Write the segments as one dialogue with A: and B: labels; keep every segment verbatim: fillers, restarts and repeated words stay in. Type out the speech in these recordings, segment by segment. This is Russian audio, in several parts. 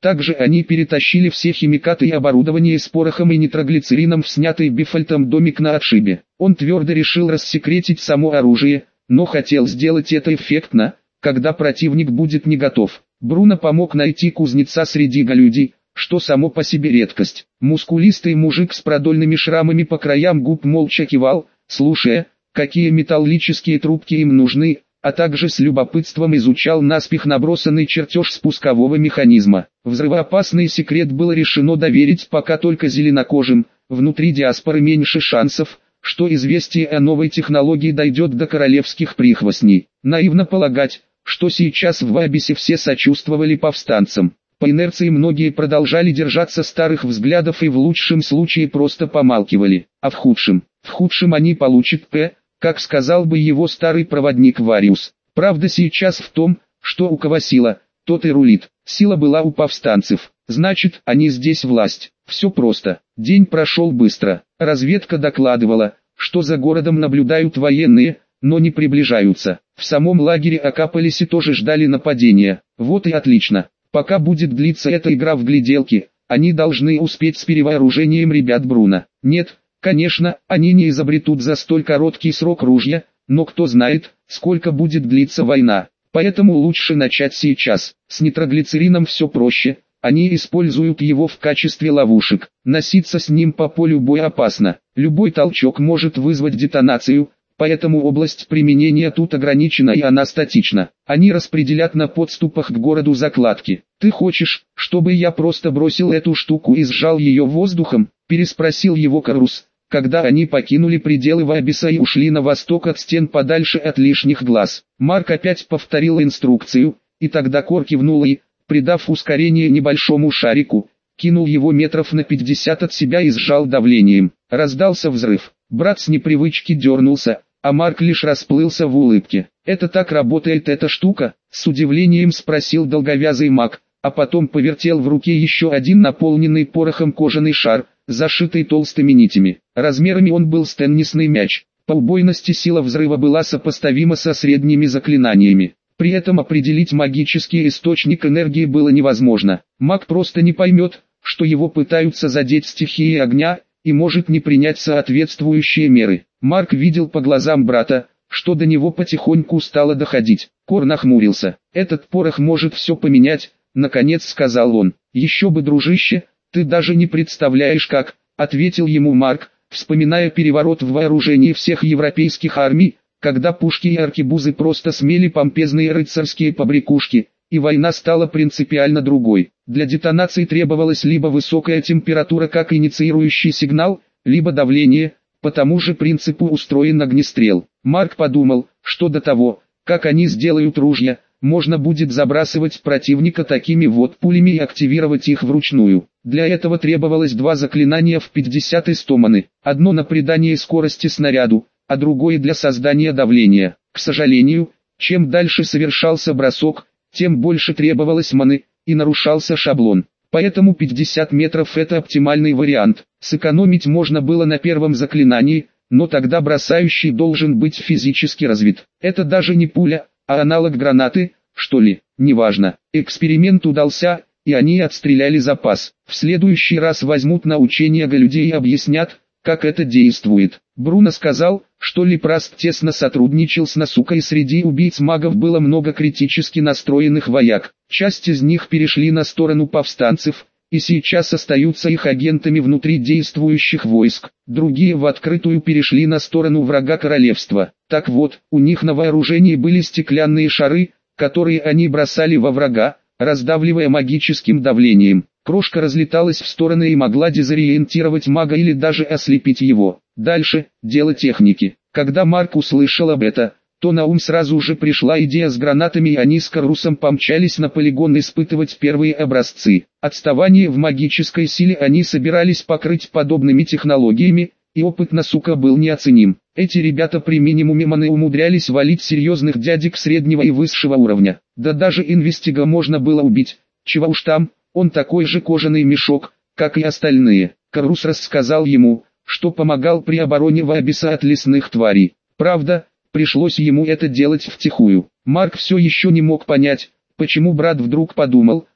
A: Также они перетащили все химикаты и оборудование с порохом и нитроглицерином в снятый Бифальтом домик на отшибе. Он твердо решил рассекретить само оружие, но хотел сделать это эффектно, когда противник будет не готов. Бруно помог найти кузнеца среди галюдей, что само по себе редкость. Мускулистый мужик с продольными шрамами по краям губ молча кивал, слушая, какие металлические трубки им нужны, а также с любопытством изучал наспех набросанный чертеж спускового механизма. Взрывоопасный секрет было решено доверить пока только зеленокожим, внутри диаспоры меньше шансов, что известие о новой технологии дойдет до королевских прихвостней. Наивно полагать, что сейчас в Вабисе все сочувствовали повстанцам. По инерции многие продолжали держаться старых взглядов и в лучшем случае просто помалкивали, а в худшем, в худшем они получат П, как сказал бы его старый проводник Вариус. Правда сейчас в том, что у кого сила, тот и рулит. Сила была у повстанцев, значит, они здесь власть. Все просто. День прошел быстро. Разведка докладывала, что за городом наблюдают военные, но не приближаются. В самом лагере окапались и тоже ждали нападения. Вот и отлично. Пока будет длиться эта игра в гляделки, они должны успеть с перевооружением ребят Бруно. Нет, конечно, они не изобретут за столь короткий срок ружья, но кто знает, сколько будет длиться война. Поэтому лучше начать сейчас. С нитроглицерином все проще, они используют его в качестве ловушек. Носиться с ним по полю боя опасно. Любой толчок может вызвать детонацию, поэтому область применения тут ограничена и она статична. Они распределят на подступах к городу закладки. «Ты хочешь, чтобы я просто бросил эту штуку и сжал ее воздухом?» – переспросил его Карус, когда они покинули пределы Вабиса и ушли на восток от стен подальше от лишних глаз. Марк опять повторил инструкцию, и тогда Кор кивнул и, придав ускорение небольшому шарику, кинул его метров на пятьдесят от себя и сжал давлением. Раздался взрыв. Брат с непривычки дернулся, а Марк лишь расплылся в улыбке. «Это так работает эта штука?» — с удивлением спросил долговязый маг, а потом повертел в руке еще один наполненный порохом кожаный шар, зашитый толстыми нитями. Размерами он был с теннисный мяч. По убойности сила взрыва была сопоставима со средними заклинаниями. При этом определить магический источник энергии было невозможно. Маг просто не поймет, что его пытаются задеть стихией огня, и может не принять соответствующие меры. Марк видел по глазам брата, что до него потихоньку стало доходить. Кор нахмурился. «Этот порох может все поменять», — наконец сказал он. «Еще бы, дружище, ты даже не представляешь как», — ответил ему Марк, вспоминая переворот в вооружении всех европейских армий, когда пушки и аркебузы просто смели помпезные рыцарские побрякушки, и война стала принципиально другой. Для детонации требовалась либо высокая температура как инициирующий сигнал, либо давление, по тому же принципу устроен огнестрел. Марк подумал, что до того, как они сделают ружья, можно будет забрасывать противника такими вот пулями и активировать их вручную. Для этого требовалось два заклинания в пятьдесят и сто маны, одно на придание скорости снаряду, а другое для создания давления. К сожалению, чем дальше совершался бросок, тем больше требовалось маны, и нарушался шаблон. Поэтому пятьдесят метров это оптимальный вариант. Сэкономить можно было на первом заклинании, но тогда бросающий должен быть физически развит. Это даже не пуля, а аналог гранаты, что ли, неважно. Эксперимент удался, и они отстреляли запас. В следующий раз возьмут на учение галюдей и объяснят, как это действует. Бруно сказал, что Лепраст тесно сотрудничал с Насука, и среди убийц магов было много критически настроенных вояк. Часть из них перешли на сторону повстанцев, и сейчас остаются их агентами внутри действующих войск. Другие в открытую перешли на сторону врага королевства. Так вот, у них на вооружении были стеклянные шары, которые они бросали во врага, раздавливая магическим давлением. Крошка разлеталась в стороны и могла дезориентировать мага или даже ослепить его. Дальше – дело техники. Когда Марк услышал об этом, то на ум сразу же пришла идея с гранатами, и они с Карусом помчались на полигон испытывать первые образцы. Отставание в магической силе они собирались покрыть подобными технологиями, и опыт Насука был неоценим. Эти ребята при минимуме маны умудрялись валить серьезных дядек среднего и высшего уровня. Да даже инвестига можно было убить, чего уж там, он такой же кожаный мешок, как и остальные. Карус рассказал ему, что помогал при обороне Вабиса от лесных тварей. Правда, пришлось ему это делать втихую. Марк все еще не мог понять, почему брат вдруг подумал,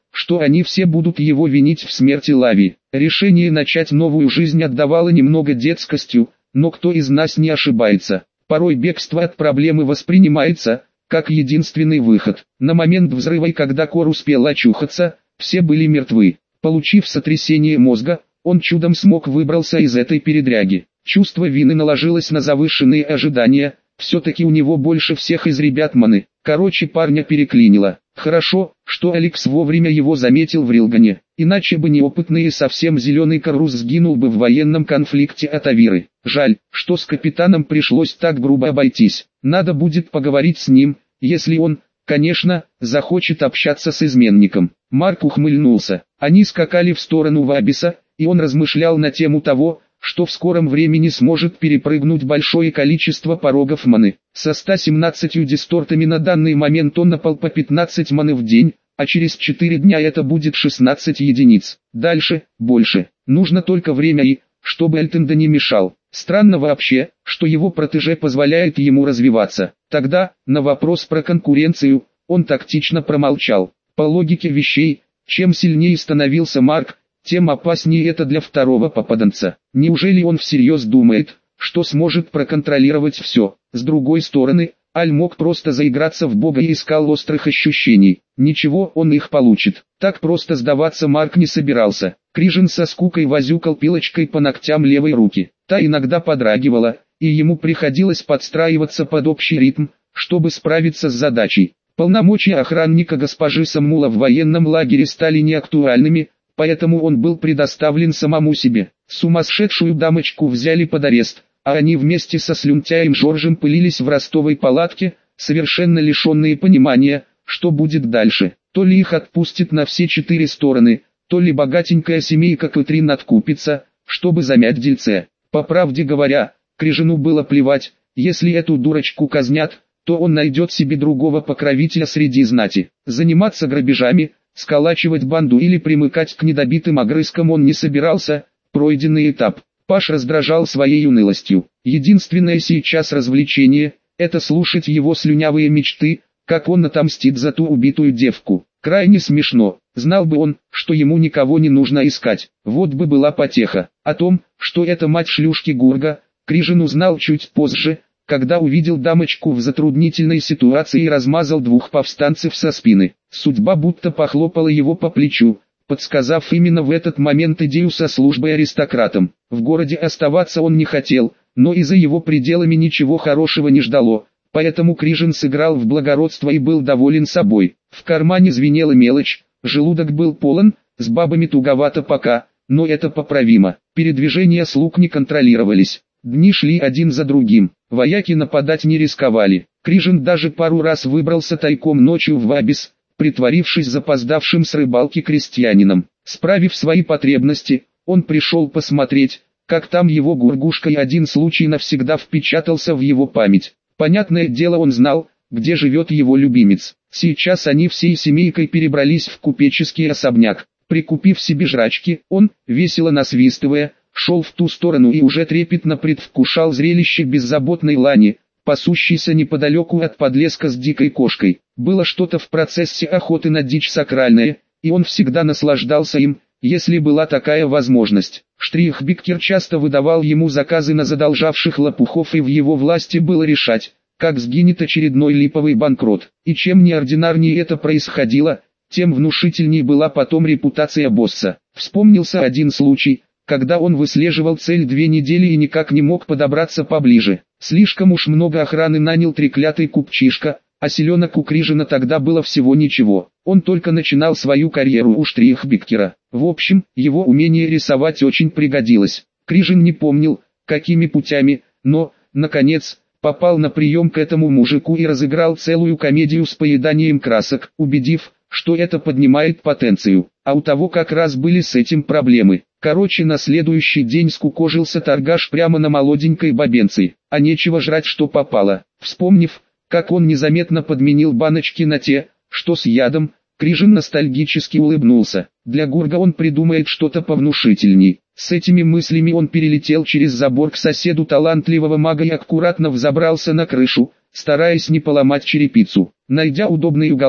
A: что они все будут его винить в смерти Лави. Решение начать новую жизнь отдавало немного детскостью, но кто из нас не ошибается? Порой бегство от проблемы воспринимается как единственный выход. На момент взрыва и когда Кор успел очухаться, все были мертвы. Получив сотрясение мозга, он чудом смог выбраться из этой передряги. Чувство вины наложилось на завышенные ожидания, все-таки у него больше всех из ребят маны. Короче, парня переклинило. Хорошо, что Алекс вовремя его заметил в Рилгане, иначе бы неопытный и совсем зеленый Каррус сгинул бы в военном конфликте от Авиры. Жаль, что с капитаном пришлось так грубо обойтись. Надо будет поговорить с ним, если он, конечно, захочет общаться с изменником. Марк ухмыльнулся. Они скакали в сторону Вабиса, и он размышлял на тему того, что в скором времени сможет перепрыгнуть большое количество порогов маны. Со ста семнадцатью дистортами на данный момент он напал по пятнадцать маны в день, а через четыре дня это будет шестнадцать единиц. Дальше, больше. Нужно только время и, чтобы Альтенда не мешал. Странно вообще, что его протеже позволяет ему развиваться. Тогда, на вопрос про конкуренцию, он тактично промолчал. По логике вещей, чем сильнее становился Марк, тем опаснее это для второго попаданца. Неужели он всерьез думает, что сможет проконтролировать все? С другой стороны, Аль мог просто заиграться в бога и искал острых ощущений. Ничего, он их получит. Так просто сдаваться Марк не собирался. Крижин со скукой возюкал пилочкой по ногтям левой руки. Та иногда подрагивала, и ему приходилось подстраиваться под общий ритм, чтобы справиться с задачей. Полномочия охранника госпожи Саммула в военном лагере стали неактуальными, поэтому он был предоставлен самому себе. Сумасшедшую дамочку взяли под арест, а они вместе со слюнтяем Жоржем пылились в ростовой палатке, совершенно лишенные понимания, что будет дальше. То ли их отпустят на все четыре стороны, то ли богатенькая семейка Кэтрин откупится, чтобы замять дельце. По правде говоря, Крижину было плевать, если эту дурочку казнят, то он найдет себе другого покровителя среди знати. Заниматься грабежами, сколачивать банду или примыкать к недобитым огрызкам он не собирался. Пройденный этап. Паш раздражал своей унылостью. Единственное сейчас развлечение – это слушать его слюнявые мечты, как он отомстит за ту убитую девку. Крайне смешно. Знал бы он, что ему никого не нужно искать. Вот бы была потеха. О том, что это мать шлюшки Гурга, Крижин узнал чуть позже, когда увидел дамочку в затруднительной ситуации и размазал двух повстанцев со спины. Судьба будто похлопала его по плечу, подсказав именно в этот момент идею со службой аристократом. В городе оставаться он не хотел, но и за его пределами ничего хорошего не ждало, поэтому Крижин сыграл в благородство и был доволен собой. В кармане звенела мелочь, желудок был полон, с бабами туговато пока, но это поправимо. Передвижения слуг не контролировались. Дни шли один за другим, вояки нападать не рисковали. Крижин даже пару раз выбрался тайком ночью в Вабис, притворившись запоздавшим с рыбалки крестьянином. Справив свои потребности, он пришел посмотреть, как там его Гургушка, и один случай навсегда впечатался в его память. Понятное дело, он знал, где живет его любимец. Сейчас они всей семейкой перебрались в купеческий особняк. Прикупив себе жрачки, он, весело насвистывая, шел в ту сторону и уже трепетно предвкушал зрелище беззаботной лани, пасущейся неподалеку от подлеска с дикой кошкой. Было что-то в процессе охоты на дичь сакральное, и он всегда наслаждался им, если была такая возможность. Штрихбиккер часто выдавал ему заказы на задолжавших лопухов, и в его власти было решать, как сгинет очередной липовый банкрот. И чем неординарнее это происходило, тем внушительней была потом репутация босса. Вспомнился один случай, когда он выслеживал цель две недели и никак не мог подобраться поближе. Слишком уж много охраны нанял треклятый купчишка, а селенок у Крижина тогда было всего ничего. Он только начинал свою карьеру у Штрихбиккера. В общем, его умение рисовать очень пригодилось. Крижин не помнил, какими путями, но, наконец, попал на прием к этому мужику и разыграл целую комедию с поеданием красок, убедив, что это поднимает потенцию. А у того как раз были с этим проблемы. Короче, на следующий день скукожился торгаш прямо на молоденькой бабенции, а нечего жрать, что попало. Вспомнив, как он незаметно подменил баночки на те, что с ядом, Крижин ностальгически улыбнулся. Для Гурга он придумает что-то повнушительней. С этими мыслями он перелетел через забор к соседу талантливого мага и аккуратно взобрался на крышу, стараясь не поломать черепицу. Найдя удобный уголок,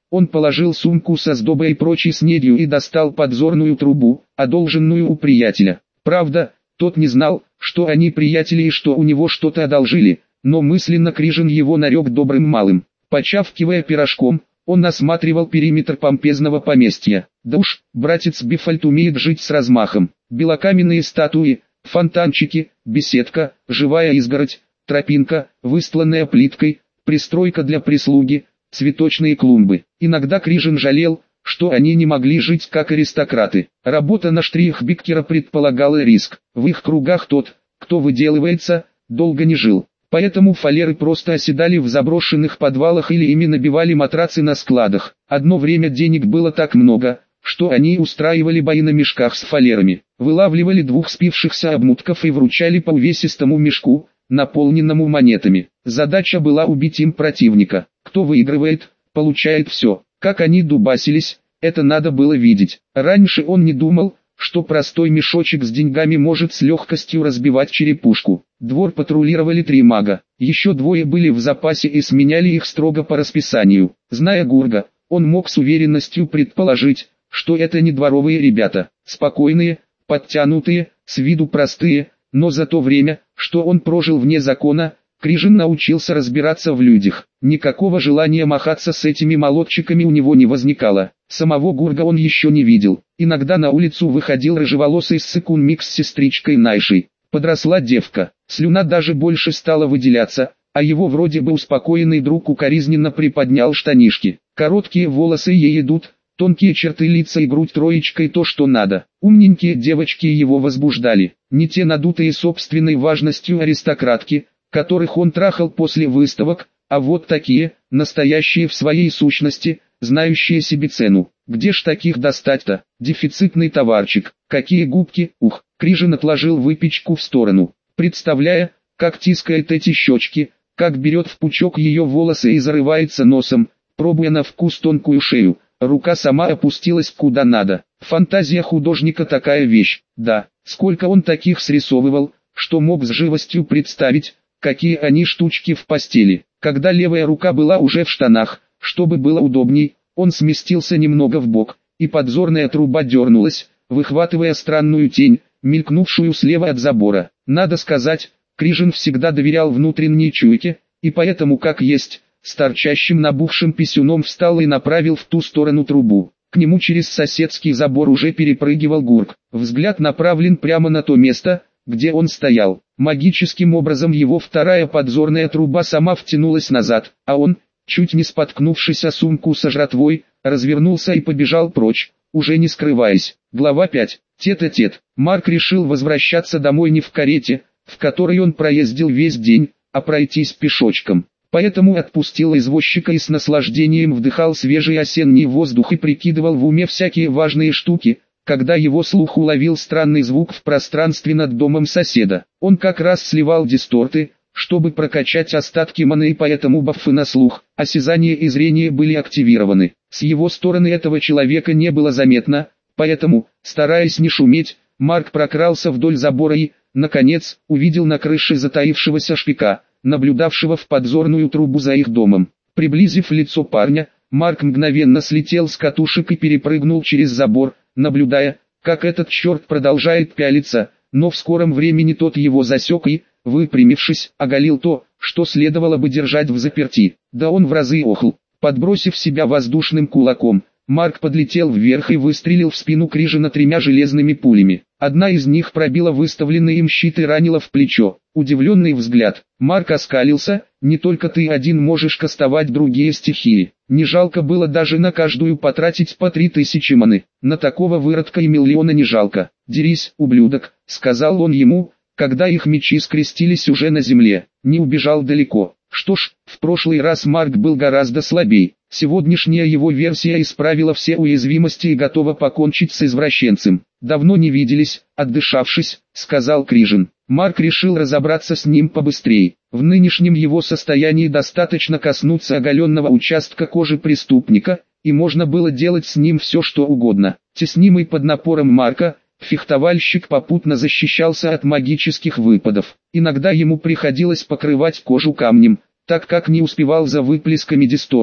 A: Он положил сумку со сдобой и прочей снедью и достал подзорную трубу, одолженную у приятеля. Правда, тот не знал, что они приятели и что у него что-то одолжили, но мысленно Крижин его нарек добрым малым. Почавкивая пирожком, он осматривал периметр помпезного поместья. Да уж, братец Бифальт умеет жить с размахом. Белокаменные статуи, фонтанчики, беседка, живая изгородь, тропинка, выстланная плиткой, пристройка для прислуги, цветочные клумбы. Иногда Крижин жалел, что они не могли жить как аристократы. Работа на штрихбиккера предполагала риск. В их кругах тот, кто выделывается, долго не жил. Поэтому фалеры просто оседали в заброшенных подвалах или ими набивали матрацы на складах. Одно время денег было так много, что они устраивали бои на мешках с фалерами. Вылавливали двух спившихся обмутков и вручали по увесистому мешку, наполненному монетами. Задача была убить им противника. Кто выигрывает, получает все. Как они дубасились, это надо было видеть. Раньше он не думал, что простой мешочек с деньгами может с легкостью разбивать черепушку. Двор патрулировали три мага. Еще двое были в запасе и сменяли их строго по расписанию. Зная Гурга, он мог с уверенностью предположить, что это не дворовые ребята. Спокойные, подтянутые, с виду простые, но за то время, что он прожил вне закона, Крижин научился разбираться в людях. Никакого желания махаться с этими молодчиками у него не возникало. Самого Гурга он еще не видел. Иногда на улицу выходил рыжеволосый ссыкун-микс с сестричкой Найшей. Подросла девка, слюна даже больше стала выделяться, а его вроде бы успокоенный друг укоризненно приподнял штанишки. Короткие волосы ей идут, тонкие черты лица и грудь троечкой то, что надо. Умненькие девочки его возбуждали. Не те надутые собственной важностью аристократки, которых он трахал после выставок, а вот такие, настоящие в своей сущности, знающие себе цену. Где ж таких достать-то? Дефицитный товарчик. Какие губки, ух! Крижин отложил выпечку в сторону, представляя, как тискает эти щечки, как берет в пучок ее волосы и зарывается носом, пробуя на вкус тонкую шею. Рука сама опустилась куда надо. Фантазия художника такая вещь, да, сколько он таких срисовывал, что мог с живостью представить, какие они штучки в постели. Когда левая рука была уже в штанах, чтобы было удобней, он сместился немного вбок, и подзорная труба дернулась, выхватывая странную тень, мелькнувшую слева от забора. Надо сказать, Крижин всегда доверял внутренней чуйке, и поэтому как есть, с торчащим набухшим писюном встал и направил в ту сторону трубу. К нему через соседский забор уже перепрыгивал Гурк. Взгляд направлен прямо на то место, где он стоял. Магическим образом его вторая подзорная труба сама втянулась назад, а он, чуть не споткнувшись о сумку со жратвой, развернулся и побежал прочь, уже не скрываясь. Глава пять. Тет-а-тет. Марк решил возвращаться домой не в карете, в которой он проездил весь день, а пройтись пешочком. Поэтому отпустил извозчика и с наслаждением вдыхал свежий осенний воздух и прикидывал в уме всякие важные штуки, когда его слух уловил странный звук в пространстве над домом соседа. Он как раз сливал дисторты, чтобы прокачать остатки маны, и поэтому бафы на слух, осязание и зрение были активированы. С его стороны этого человека не было заметно, поэтому, стараясь не шуметь, Марк прокрался вдоль забора и, наконец, увидел на крыше затаившегося шпика, наблюдавшего в подзорную трубу за их домом. Приблизив лицо парня, Марк мгновенно слетел с катушек и перепрыгнул через забор, наблюдая, как этот черт продолжает пялиться, но в скором времени тот его засек и, выпрямившись, оголил то, что следовало бы держать в заперти. Да он в разы охл. Подбросив себя воздушным кулаком, Марк подлетел вверх и выстрелил в спину Крижина тремя железными пулями. Одна из них пробила выставленный им щит и ранила в плечо. Удивленный взгляд. Марк оскалился: «Не только ты один можешь кастовать другие стихии. Не жалко было даже на каждую потратить по три тысячи маны. На такого выродка и миллиона не жалко. Дерись, ублюдок», — сказал он ему, когда их мечи скрестились уже на земле. Не убежал далеко. Что ж, в прошлый раз Марк был гораздо слабей. Сегодняшняя его версия исправила все уязвимости и готова покончить с извращенцем. «Давно не виделись», — отдышавшись, сказал Крижин. Марк решил разобраться с ним побыстрее. В нынешнем его состоянии достаточно коснуться оголенного участка кожи преступника, и можно было делать с ним все что угодно. Теснимый под напором Марка, фехтовальщик попутно защищался от магических выпадов. Иногда ему приходилось покрывать кожу камнем, так как не успевал за выплесками дистортов.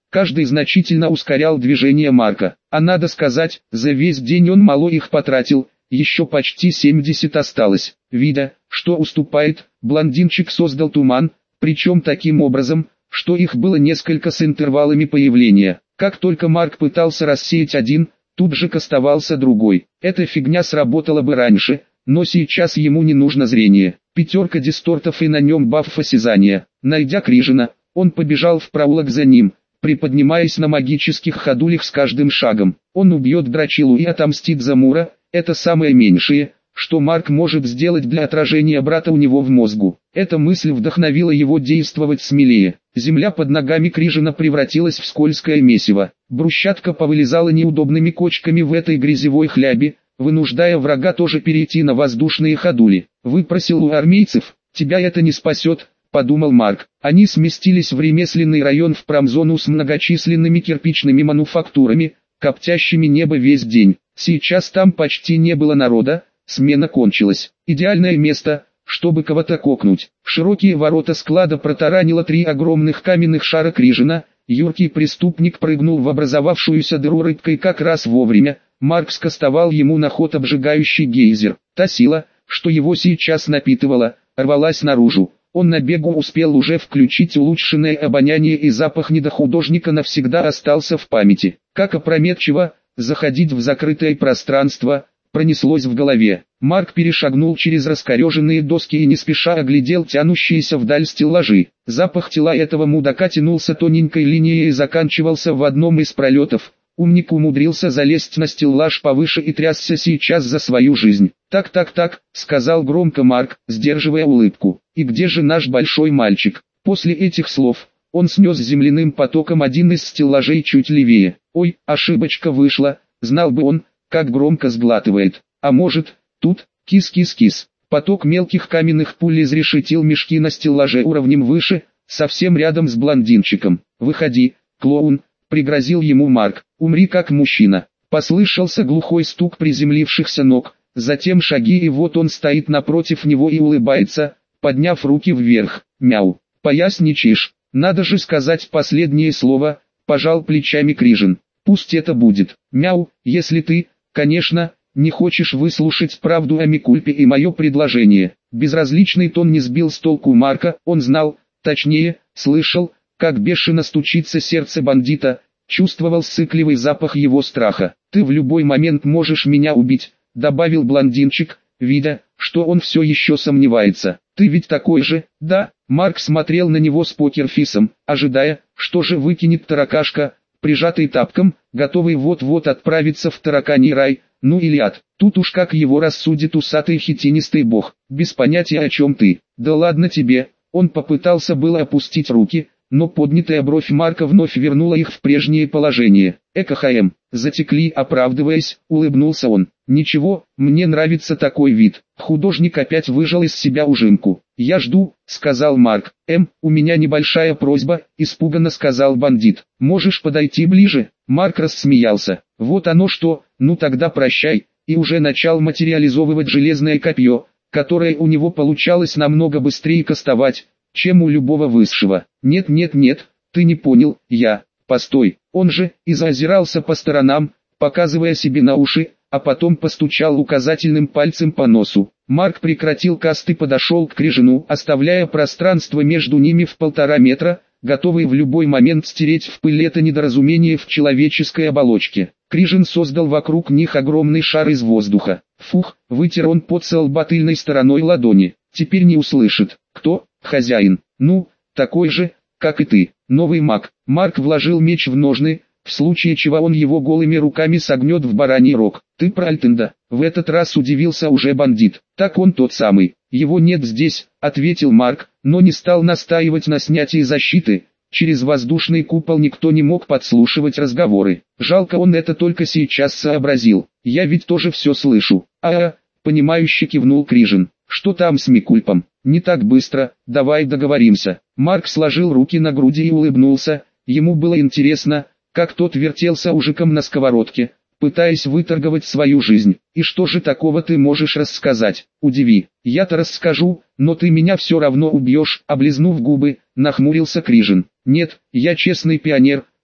A: Каждый значительно ускорял движение Марка. А надо сказать, за весь день он мало их потратил, еще почти семьдесят осталось. Видя, что уступает, блондинчик создал туман, причем таким образом, что их было несколько с интервалами появления. Как только Марк пытался рассеять один, тут же кастовался другой. Эта фигня сработала бы раньше, но сейчас ему не нужно зрение. Пятерка дистортов и на нем баф осязания. Найдя Крижина, он побежал в проулок за ним, приподнимаясь на магических ходулях с каждым шагом. Он убьет Драчилу и отомстит за Мура, это самое меньшее, что Марк может сделать для отражения брата у него в мозгу. Эта мысль вдохновила его действовать смелее. Земля под ногами Крижина превратилась в скользкое месиво. Брусчатка повылезала неудобными кочками в этой грязевой хлябе, вынуждая врага тоже перейти на воздушные ходули. «Выпросил у армейцев, тебя это не спасет», — подумал Марк. Они сместились в ремесленный район в промзону с многочисленными кирпичными мануфактурами, коптящими небо весь день. Сейчас там почти не было народа, смена кончилась. Идеальное место, чтобы кого-то кокнуть. Широкие ворота склада протаранило три огромных каменных шара Крижина. Юркий преступник прыгнул в образовавшуюся дыру рыбкой как раз вовремя. Марк скостовал ему на ход обжигающий гейзер. Та сила, что его сейчас напитывала, рвалась наружу. Он на бегу успел уже включить улучшенное обоняние, и запах недохудожника навсегда остался в памяти. Как опрометчиво заходить в закрытое пространство, пронеслось в голове. Марк перешагнул через раскореженные доски и не спеша оглядел тянущиеся вдаль стеллажи. Запах тела этого мудака тянулся тоненькой линией и заканчивался в одном из пролетов. Умник умудрился залезть на стеллаж повыше и трясся сейчас за свою жизнь. «Так-так-так», — сказал громко Марк, сдерживая улыбку. «И где же наш большой мальчик?» После этих слов он снес земляным потоком один из стеллажей чуть левее. «Ой, ошибочка вышла», знал бы он, как громко сглатывает. А может, тут, кис-кис-кис. Поток мелких каменных пуль изрешетил мешки на стеллаже уровнем выше, совсем рядом с блондинчиком. «Выходи, клоун», — пригрозил ему Марк. «Умри как мужчина». Послышался глухой стук приземлившихся ног, затем шаги, и вот он стоит напротив него и улыбается, подняв руки вверх. «Мяу, поясничаешь, надо же сказать последнее слово», — пожал плечами Крижин. «Пусть это будет. Мяу, если ты, конечно, не хочешь выслушать правду о Микульпе и мое предложение». Безразличный тон не сбил с толку Марка, он знал, точнее, слышал, как бешено стучится сердце бандита, чувствовал сыкливый запах его страха. «Ты в любой момент можешь меня убить», — добавил блондинчик, видя, что он все еще сомневается. «Ты ведь такой же, да?» Марк смотрел на него с покерфисом, ожидая, что же выкинет таракашка, прижатый тапком, готовый вот-вот отправиться в тараканий рай, ну или ад. Тут уж как его рассудит усатый хитинистый бог. «Без понятия, о чем ты». «Да ладно тебе». Он попытался было опустить руки, но поднятая бровь Марка вновь вернула их в прежнее положение. «Эко-ха-эм, затекли», оправдываясь, улыбнулся он. «Ничего, мне нравится такой вид». Художник опять выжал из себя ужимку. «Я жду», — сказал Марк. «Эм, у меня небольшая просьба», — испуганно сказал бандит. «Можешь подойти ближе?» Марк рассмеялся. «Вот оно что, ну тогда прощай», и уже начал материализовывать железное копье, которое у него получалось намного быстрее кастовать, чем у любого высшего. «Нет-нет-нет, ты не понял, я, постой». Он же и заозирался по сторонам, показывая себе на уши, а потом постучал указательным пальцем по носу. Марк прекратил каст и подошел к Крижину, оставляя пространство между ними в полтора метра, готовый в любой момент стереть в пыль это недоразумение в человеческой оболочке. Крижин создал вокруг них огромный шар из воздуха. Фух, вытер он пот со лба тыльной стороной ладони. Теперь не услышит. «Кто? Хозяин?» «Ну, такой же, как и ты, новый маг». Марк вложил меч в ножны, в случае чего он его голыми руками согнет в бараний рог. «Ты про Альтенда?» В этот раз удивился уже бандит. «Так он тот самый». «Его нет здесь», — ответил Марк, но не стал настаивать на снятии защиты. Через воздушный купол никто не мог подслушивать разговоры. Жалко, он это только сейчас сообразил. «Я ведь тоже все слышу». «А-а», — понимающе кивнул Крижин. «Что там с Микульпом?» «Не так быстро, давай договоримся». Марк сложил руки на груди и улыбнулся. Ему было интересно, как тот вертелся ужиком на сковородке, пытаясь выторговать свою жизнь. «И что же такого ты можешь рассказать? Удиви». «Я-то расскажу, но ты меня все равно убьешь», — облизнув губы, нахмурился Крижин. «Нет, я честный пионер»,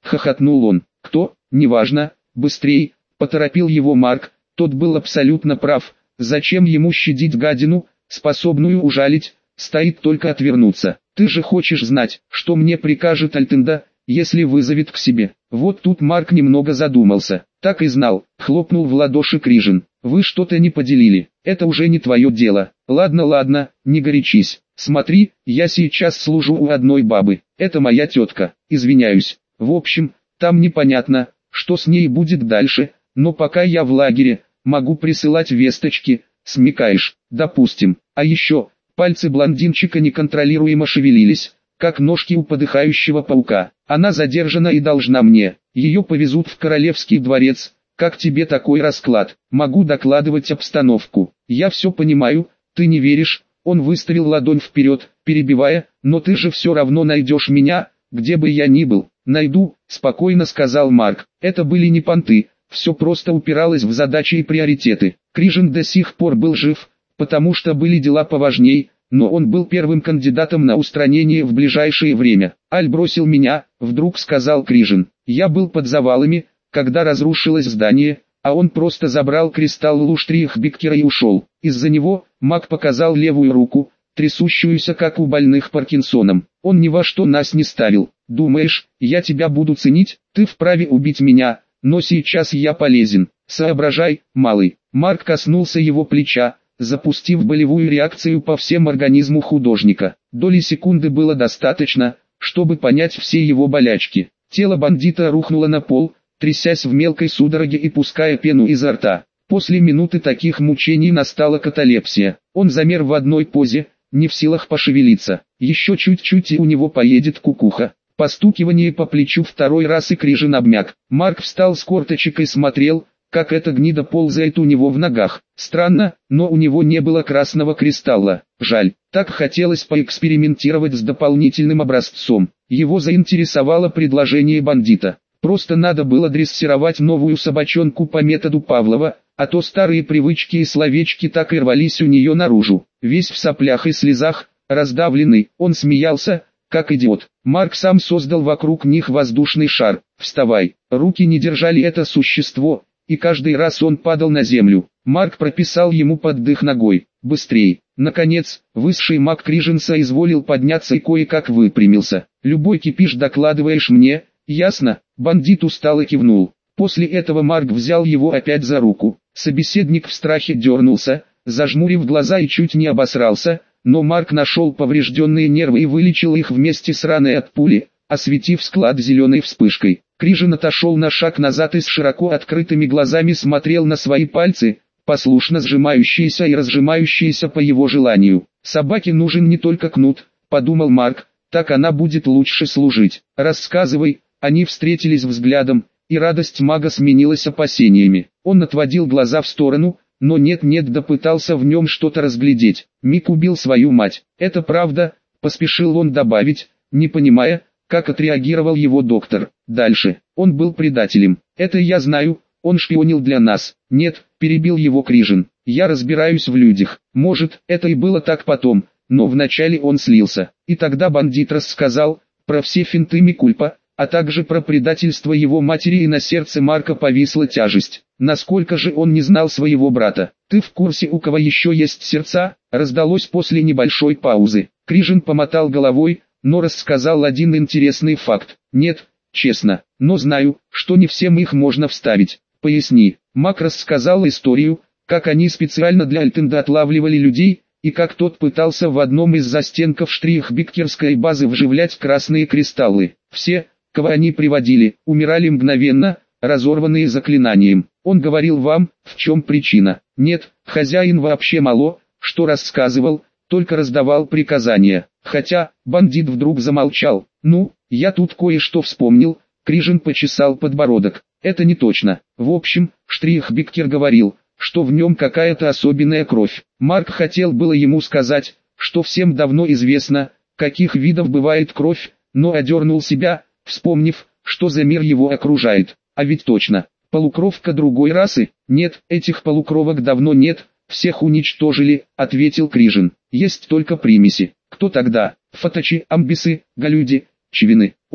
A: хохотнул он. Кто? Неважно, быстрей, поторопил его Марк, тот был абсолютно прав, зачем ему щадить гадину, способную ужалить, стоит только отвернуться. Ты же хочешь знать, что мне прикажет Альтенда, если вызовет к себе. Вот тут Марк немного задумался. Так и знал, хлопнул в ладоши Крижин. Вы что-то не поделили, это уже не твое дело. Ладно, ладно, не горячись. Смотри, я сейчас служу у одной бабы, это моя тетка, извиняюсь. В общем, там непонятно, что с ней будет дальше, но пока я в лагере, могу присылать весточки, смекаешь, допустим. А еще, пальцы блондинчика неконтролируемо шевелились, как ножки у подыхающего паука. Она задержана и должна мне, ее повезут в королевский дворец. Как тебе такой расклад? Могу докладывать обстановку. Я все понимаю, ты не веришь. Он выставил ладонь вперед, перебивая, но ты же все равно найдешь меня, где бы я ни был. Найду, спокойно сказал Марк. Это были не понты, все просто упиралось в задачи и приоритеты. Крижин до сих пор был жив, потому что были дела поважней, но он был первым кандидатом на устранение в ближайшее время. Аль бросил меня, вдруг сказал Крижин. Я был под завалами, когда разрушилось здание, а он просто забрал кристалл Луштрих Биккера и ушел. Из-за него, маг показал левую руку, трясущуюся как у больных Паркинсоном. Он ни во что нас не ставил. Думаешь, я тебя буду ценить? Ты вправе убить меня, но сейчас я полезен. Соображай, малый. Марк коснулся его плеча, запустив болевую реакцию по всем организму художника. Доли секунды было достаточно, чтобы понять все его болячки. Тело бандита рухнуло на пол, трясясь в мелкой судороге и пуская пену изо рта. После минуты таких мучений настала каталепсия. Он замер в одной позе, не в силах пошевелиться. Еще чуть-чуть и у него поедет кукуха. Постукивание по плечу второй раз и Крижин обмяк. Марк встал с корточек и смотрел, как эта гнида ползает у него в ногах. Странно, но у него не было красного кристалла. Жаль, так хотелось поэкспериментировать с дополнительным образцом. Его заинтересовало предложение бандита. Просто надо было дрессировать новую собачонку по методу Павлова, а то старые привычки и словечки так и рвались у нее наружу. Весь в соплях и слезах, раздавленный, он смеялся, как идиот. Марк сам создал вокруг них воздушный шар. «Вставай!» Руки не держали это существо, и каждый раз он падал на землю. Марк прописал ему под дых ногой. «Быстрей!» Наконец, высший маг Крижин соизволил подняться и кое-как выпрямился. «Любой кипиш докладываешь мне, ясно?» Бандит устало кивнул. После этого Марк взял его опять за руку. Собеседник в страхе дернулся, зажмурив глаза и чуть не обосрался, но Марк нашел поврежденные нервы и вылечил их вместе с раной от пули, осветив склад зеленой вспышкой. Крижин отошел на шаг назад и с широко открытыми глазами смотрел на свои пальцы, послушно сжимающиеся и разжимающиеся по его желанию. «Собаке нужен не только кнут», — подумал Марк, — «так она будет лучше служить». «Рассказывай». Они встретились взглядом, и радость мага сменилась опасениями. Он отводил глаза в сторону, но нет-нет допытался в нем что-то разглядеть. Мик убил свою мать. «Это правда», — поспешил он добавить, не понимая, как отреагировал его доктор. Дальше. «Он был предателем. Это я знаю, он шпионил для нас». «Нет», — перебил его Крижин, — «я разбираюсь в людях. Может, это и было так потом, но вначале он слился». И тогда бандит рассказал про все финты Микульпа, а также про предательство его матери, и на сердце Марка повисла тяжесть. Насколько же он не знал своего брата. «Ты в курсе, у кого еще есть сердца?» раздалось после небольшой паузы. Крижин помотал головой, но рассказал один интересный факт. «Нет, честно, но знаю, что не всем их можно вставить». «Поясни». Мак рассказал историю, как они специально для Альтенда отлавливали людей, и как тот пытался в одном из застенков штрих-биккерской базы вживлять красные кристаллы. Все, кого они приводили, умирали мгновенно, разорванные заклинанием. Он говорил вам, в чем причина? Нет, хозяин вообще мало, что рассказывал, только раздавал приказания. Хотя, бандит вдруг замолчал. «Ну, я тут кое-что вспомнил», — Крижин почесал подбородок. «Это не точно. В общем, Штрих-Биккер говорил, что в нем какая-то особенная кровь. Марк хотел было ему сказать, что всем давно известно, каких видов бывает кровь, но одернул себя, вспомнив, что за мир его окружает. А ведь точно, полукровка другой расы? Нет, этих полукровок давно нет, всех уничтожили», — ответил Крижин. «Есть только примеси. Кто тогда? Фатачи, амбисы, галюди, чивины, орки».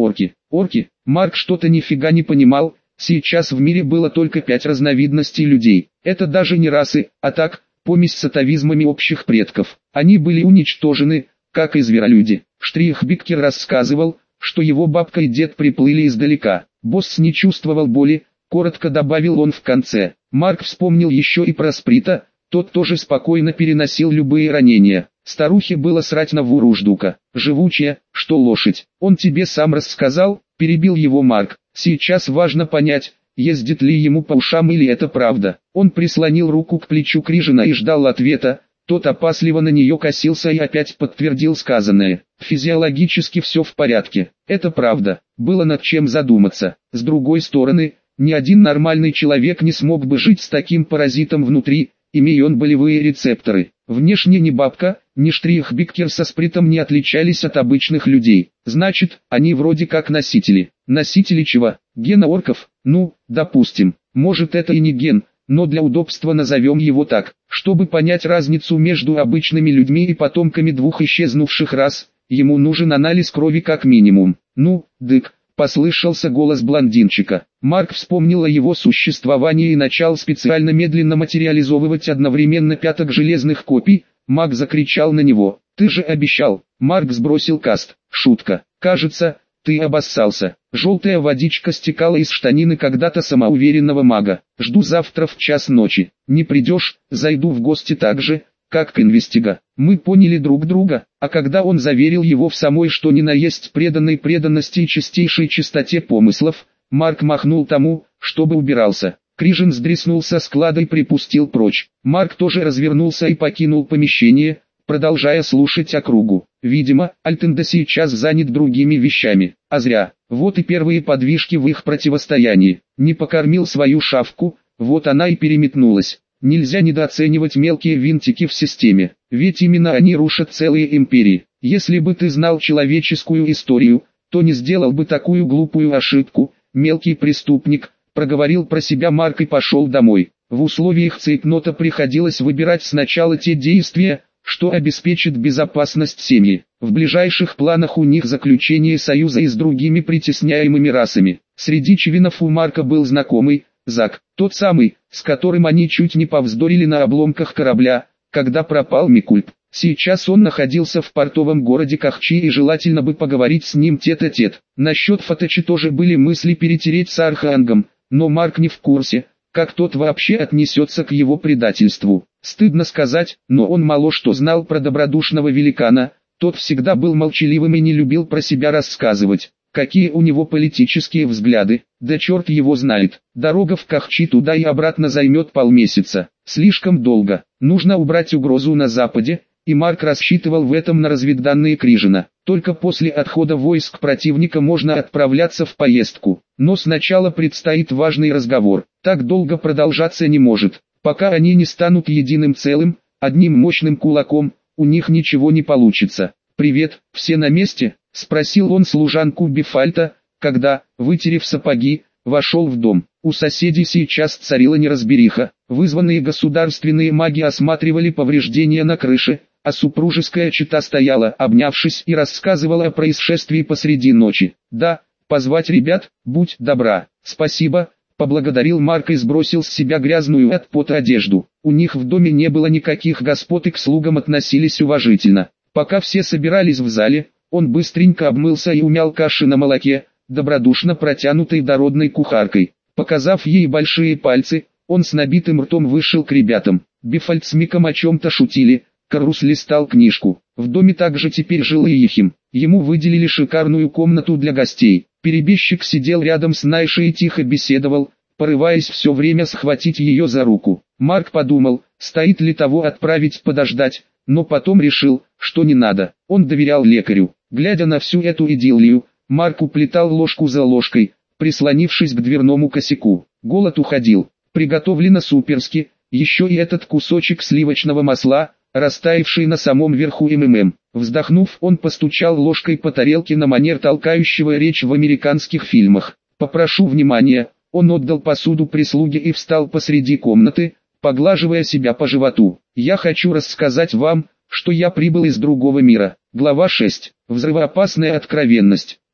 A: Орки? Марк что-то нифига не понимал, сейчас в мире было только пять разновидностей людей. Это даже не расы, а так, помесь с атовизмами общих предков. Они были уничтожены, как и зверолюди. Штрихбиккер рассказывал, что его бабка и дед приплыли издалека. Босс не чувствовал боли, коротко добавил он в конце. Марк вспомнил еще и про Сприта, тот тоже спокойно переносил любые ранения. Старухе было срать на Вуруждука. Живучая, что лошадь. Он тебе сам рассказал, перебил его Марк. Сейчас важно понять, ездит ли ему по ушам или это правда. Он прислонил руку к плечу Крижина и ждал ответа. Тот опасливо на нее косился и опять подтвердил сказанное. Физиологически все в порядке. Это правда. Было над чем задуматься. С другой стороны, ни один нормальный человек не смог бы жить с таким паразитом внутри, имея он болевые рецепторы. Внешне ни бабка, ни Штрихбиккер со Спритом не отличались от обычных людей. Значит, они вроде как носители. Носители чего? Гена орков? Ну, допустим. Может, это и не ген, но для удобства назовем его так. Чтобы понять разницу между обычными людьми и потомками двух исчезнувших рас, ему нужен анализ крови как минимум. Ну, дык, послышался голос блондинчика. Марк вспомнил о его существовании и начал специально медленно материализовывать одновременно пяток железных копий. Маг закричал на него. «Ты же обещал!» Марк сбросил каст. «Шутка. Кажется, ты обоссался». Желтая водичка стекала из штанины когда-то самоуверенного мага. «Жду завтра в час ночи. Не придешь, зайду в гости так же, как к инвестига». Мы поняли друг друга, а когда он заверил его в самой что ни на есть преданной преданности и чистейшей чистоте помыслов, Марк махнул тому, чтобы убирался. Крижин сдриснул со склада и припустил прочь. Марк тоже развернулся и покинул помещение, продолжая слушать округу. Видимо, Альтенда сейчас занят другими вещами. А зря. Вот и первые подвижки в их противостоянии. Не покормил свою шавку, вот она и переметнулась. Нельзя недооценивать мелкие винтики в системе, ведь именно они рушат целые империи. Если бы ты знал человеческую историю, то не сделал бы такую глупую ошибку. Мелкий преступник, проговорил про себя Марк и пошел домой. В условиях цейтнота приходилось выбирать сначала те действия, что обеспечит безопасность семьи. В ближайших планах у них заключение союза и с другими притесняемыми расами. Среди чивинов у Марка был знакомый, Зак, тот самый, с которым они чуть не повздорили на обломках корабля, когда пропал Микульп. Сейчас он находился в портовом городе Кахчи и желательно бы поговорить с ним тет-а-тет. Насчет Фатачи тоже были мысли перетереть с Архангом, но Марк не в курсе, как тот вообще отнесется к его предательству. Стыдно сказать, но он мало что знал про добродушного великана, тот всегда был молчаливым и не любил про себя рассказывать. Какие у него политические взгляды, да черт его знает. Дорога в Кахчи туда и обратно займет полмесяца. Слишком долго. Нужно убрать угрозу на западе, и Марк рассчитывал в этом на разведданные Крижина. Только после отхода войск противника можно отправляться в поездку. Но сначала предстоит важный разговор. Так долго продолжаться не может. Пока они не станут единым целым, одним мощным кулаком, у них ничего не получится. «Привет, все на месте?» — спросил он служанку Бифальта, когда, вытерев сапоги, вошел в дом. У соседей сейчас царила неразбериха. Вызванные государственные маги осматривали повреждения на крыше, а супружеская чета стояла, обнявшись, и рассказывала о происшествии посреди ночи. «Да, позвать ребят, будь добра». «Спасибо», — поблагодарил Марк и сбросил с себя грязную от пота одежду. У них в доме не было никаких господ и к слугам относились уважительно. Пока все собирались в зале, он быстренько обмылся и умял каши на молоке, добродушно протянутой дородной кухаркой. Показав ей большие пальцы, он с набитым ртом вышел к ребятам. Бифальт с Миком о чем-то шутили, Карус листал книжку. В доме также теперь жил и Ехим. Ему выделили шикарную комнату для гостей. Перебежчик сидел рядом с Найшей и тихо беседовал, порываясь все время схватить ее за руку. Марк подумал, стоит ли того отправить подождать, но потом решил, что не надо. Он доверял лекарю. Глядя на всю эту идиллию, Марк уплетал ложку за ложкой, прислонившись к дверному косяку. Голод уходил. Приготовлено суперски, еще и этот кусочек сливочного масла, растаявший на самом верху МММ. Вздохнув, он постучал ложкой по тарелке на манер толкающего речь в американских фильмах. «Попрошу внимания», он отдал посуду прислуге и встал посреди комнаты, поглаживая себя по животу. «Я хочу рассказать вам, что я прибыл из другого мира». Глава шесть. Взрывоопасная откровенность.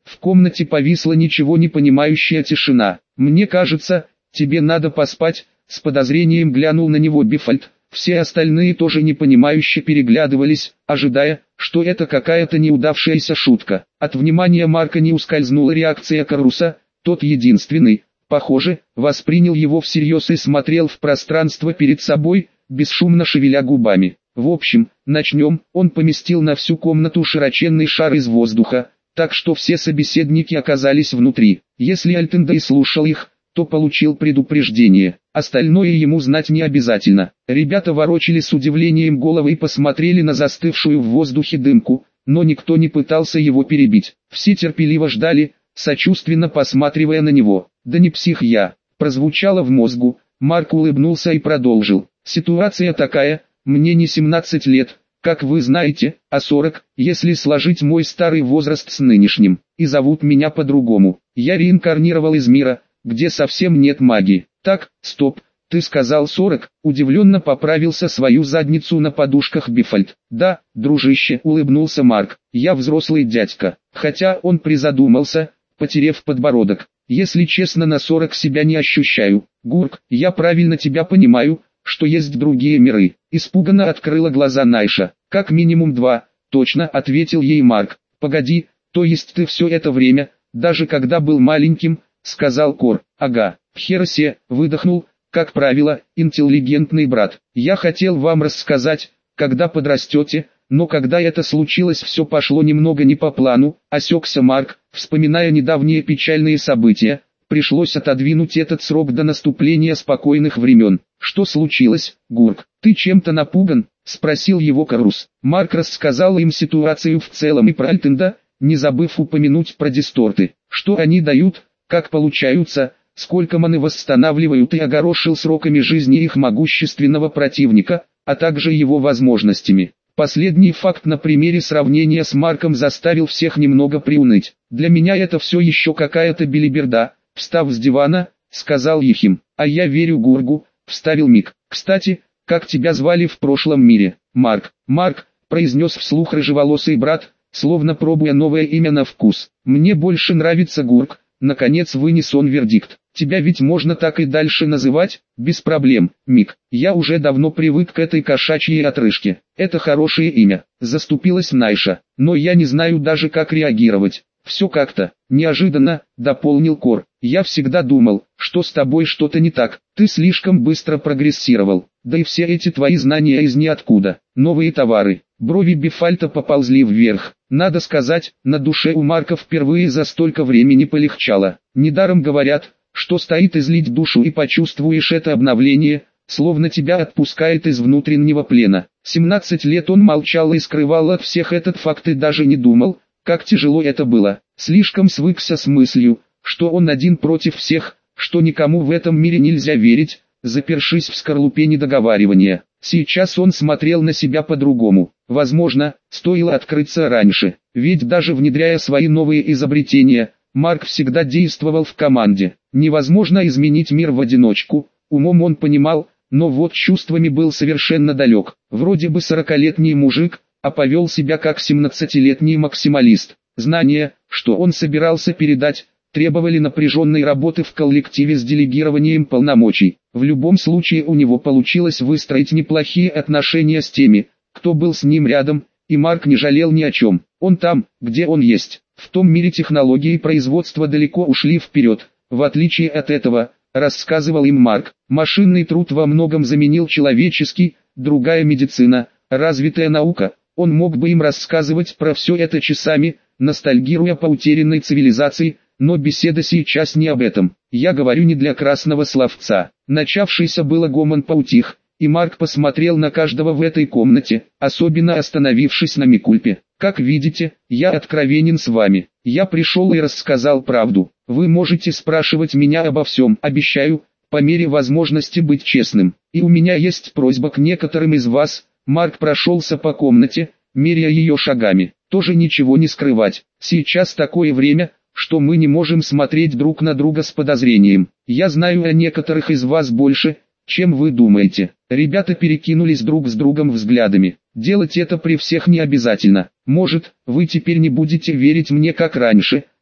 A: В комнате повисла ничего не понимающая тишина. «Мне кажется, тебе надо поспать», — с подозрением глянул на него Бифальт. Все остальные тоже непонимающе переглядывались, ожидая, что это какая-то неудавшаяся шутка. От внимания Марка не ускользнула реакция Каруса, тот единственный, похоже, воспринял его всерьез и смотрел в пространство перед собой, бесшумно шевеля губами. В общем, начнем. Он поместил на всю комнату широченный шар из воздуха, так что все собеседники оказались внутри. Если Альтендей слушал их, то получил предупреждение. Остальное ему знать не обязательно. Ребята ворочали с удивлением головы и посмотрели на застывшую в воздухе дымку, но никто не пытался его перебить. Все терпеливо ждали, сочувственно посматривая на него. «Да не псих я», прозвучало в мозгу. Марк улыбнулся и продолжил. «Ситуация такая, мне не семнадцать лет, как вы знаете, а сорок, если сложить мой старый возраст с нынешним, и зовут меня по-другому. Я реинкарнировал из мира, где совсем нет магии». «Так, стоп, ты сказал сорок», удивленно поправился свою задницу на подушках Бифальт. «Да, дружище», улыбнулся Марк, «я взрослый дядька», хотя он призадумался, потерев подбородок. «Если честно, на сорок себя не ощущаю. Гурк, я правильно тебя понимаю, что есть другие миры?» Испуганно открыла глаза Найша. «Как минимум два», точно ответил ей Марк. «Погоди, то есть ты все это время, даже когда был маленьким», сказал Кор. «Ага». Херосе, выдохнул, как правило, интеллигентный брат. «Я хотел вам рассказать, когда подрастете, но когда это случилось, все пошло немного не по плану», осекся Марк, вспоминая недавние печальные события. Пришлось отодвинуть этот срок до наступления спокойных времен. «Что случилось, Гурк? Ты чем-то напуган?» спросил его Карус. Марк рассказал им ситуацию в целом и про Альтенда, не забыв упомянуть про дисторты. Что они дают, как получаются, сколько маны восстанавливают, и огорошил сроками жизни их могущественного противника, а также его возможностями. Последний факт на примере сравнения с Марком заставил всех немного приуныть. «Для меня это все еще какая-то белиберда», встав с дивана, сказал Ехим. «А я верю Гургу», вставил Мик. «Кстати, как тебя звали в прошлом мире?» «Марк». «Марк», произнес вслух рыжеволосый брат, словно пробуя новое имя на вкус. «Мне больше нравится Гург», наконец вынес он вердикт. «Тебя ведь можно так и дальше называть?» «Без проблем, Мик. Я уже давно привык к этой кошачьей отрыжке. Это хорошее имя», заступилась Найша. «Но я не знаю даже, как реагировать. Все как-то неожиданно», дополнил Кор. «Я всегда думал, что с тобой что-то не так. Ты слишком быстро прогрессировал. Да и все эти твои знания из ниоткуда. Новые товары». Брови Бифальта поползли вверх. Надо сказать, на душе у Марка впервые за столько времени полегчало. Недаром говорят, что стоит излить душу и почувствуешь это обновление, словно тебя отпускает из внутреннего плена. семнадцать лет он молчал и скрывал от всех этот факт и даже не думал, как тяжело это было. Слишком свыкся с мыслью, что он один против всех, что никому в этом мире нельзя верить, запершись в скорлупе недоговаривания. Сейчас он смотрел на себя по-другому. Возможно, стоило открыться раньше, ведь даже внедряя свои новые изобретения, Марк всегда действовал в команде. Невозможно изменить мир в одиночку, умом он понимал, но вот чувствами был совершенно далек. Вроде бы сорокалетний мужик, а повел себя как семнадцатилетний максималист. Знания, что он собирался передать, требовали напряженной работы в коллективе с делегированием полномочий. В любом случае у него получилось выстроить неплохие отношения с теми, кто был с ним рядом, и Марк не жалел ни о чем. Он там, где он есть. В том мире технологии и производства далеко ушли вперед. В отличие от этого, рассказывал им Марк, машинный труд во многом заменил человеческий, другая медицина, развитая наука. Он мог бы им рассказывать про все это часами, ностальгируя по утерянной цивилизации, но беседа сейчас не об этом. Я говорю не для красного словца. Начавшийся было гомон поутих, и Марк посмотрел на каждого в этой комнате, особенно остановившись на Микульпе. «Как видите, я откровенен с вами. Я пришел и рассказал правду. Вы можете спрашивать меня обо всем, обещаю, по мере возможности быть честным. И у меня есть просьба к некоторым из вас». Марк прошелся по комнате, меряя ее шагами. «Тоже ничего не скрывать. Сейчас такое время, что мы не можем смотреть друг на друга с подозрением. Я знаю о некоторых из вас больше, чем вы думаете». Ребята перекинулись друг с другом взглядами. Делать это при всех не обязательно. «Может, вы теперь не будете верить мне как раньше»,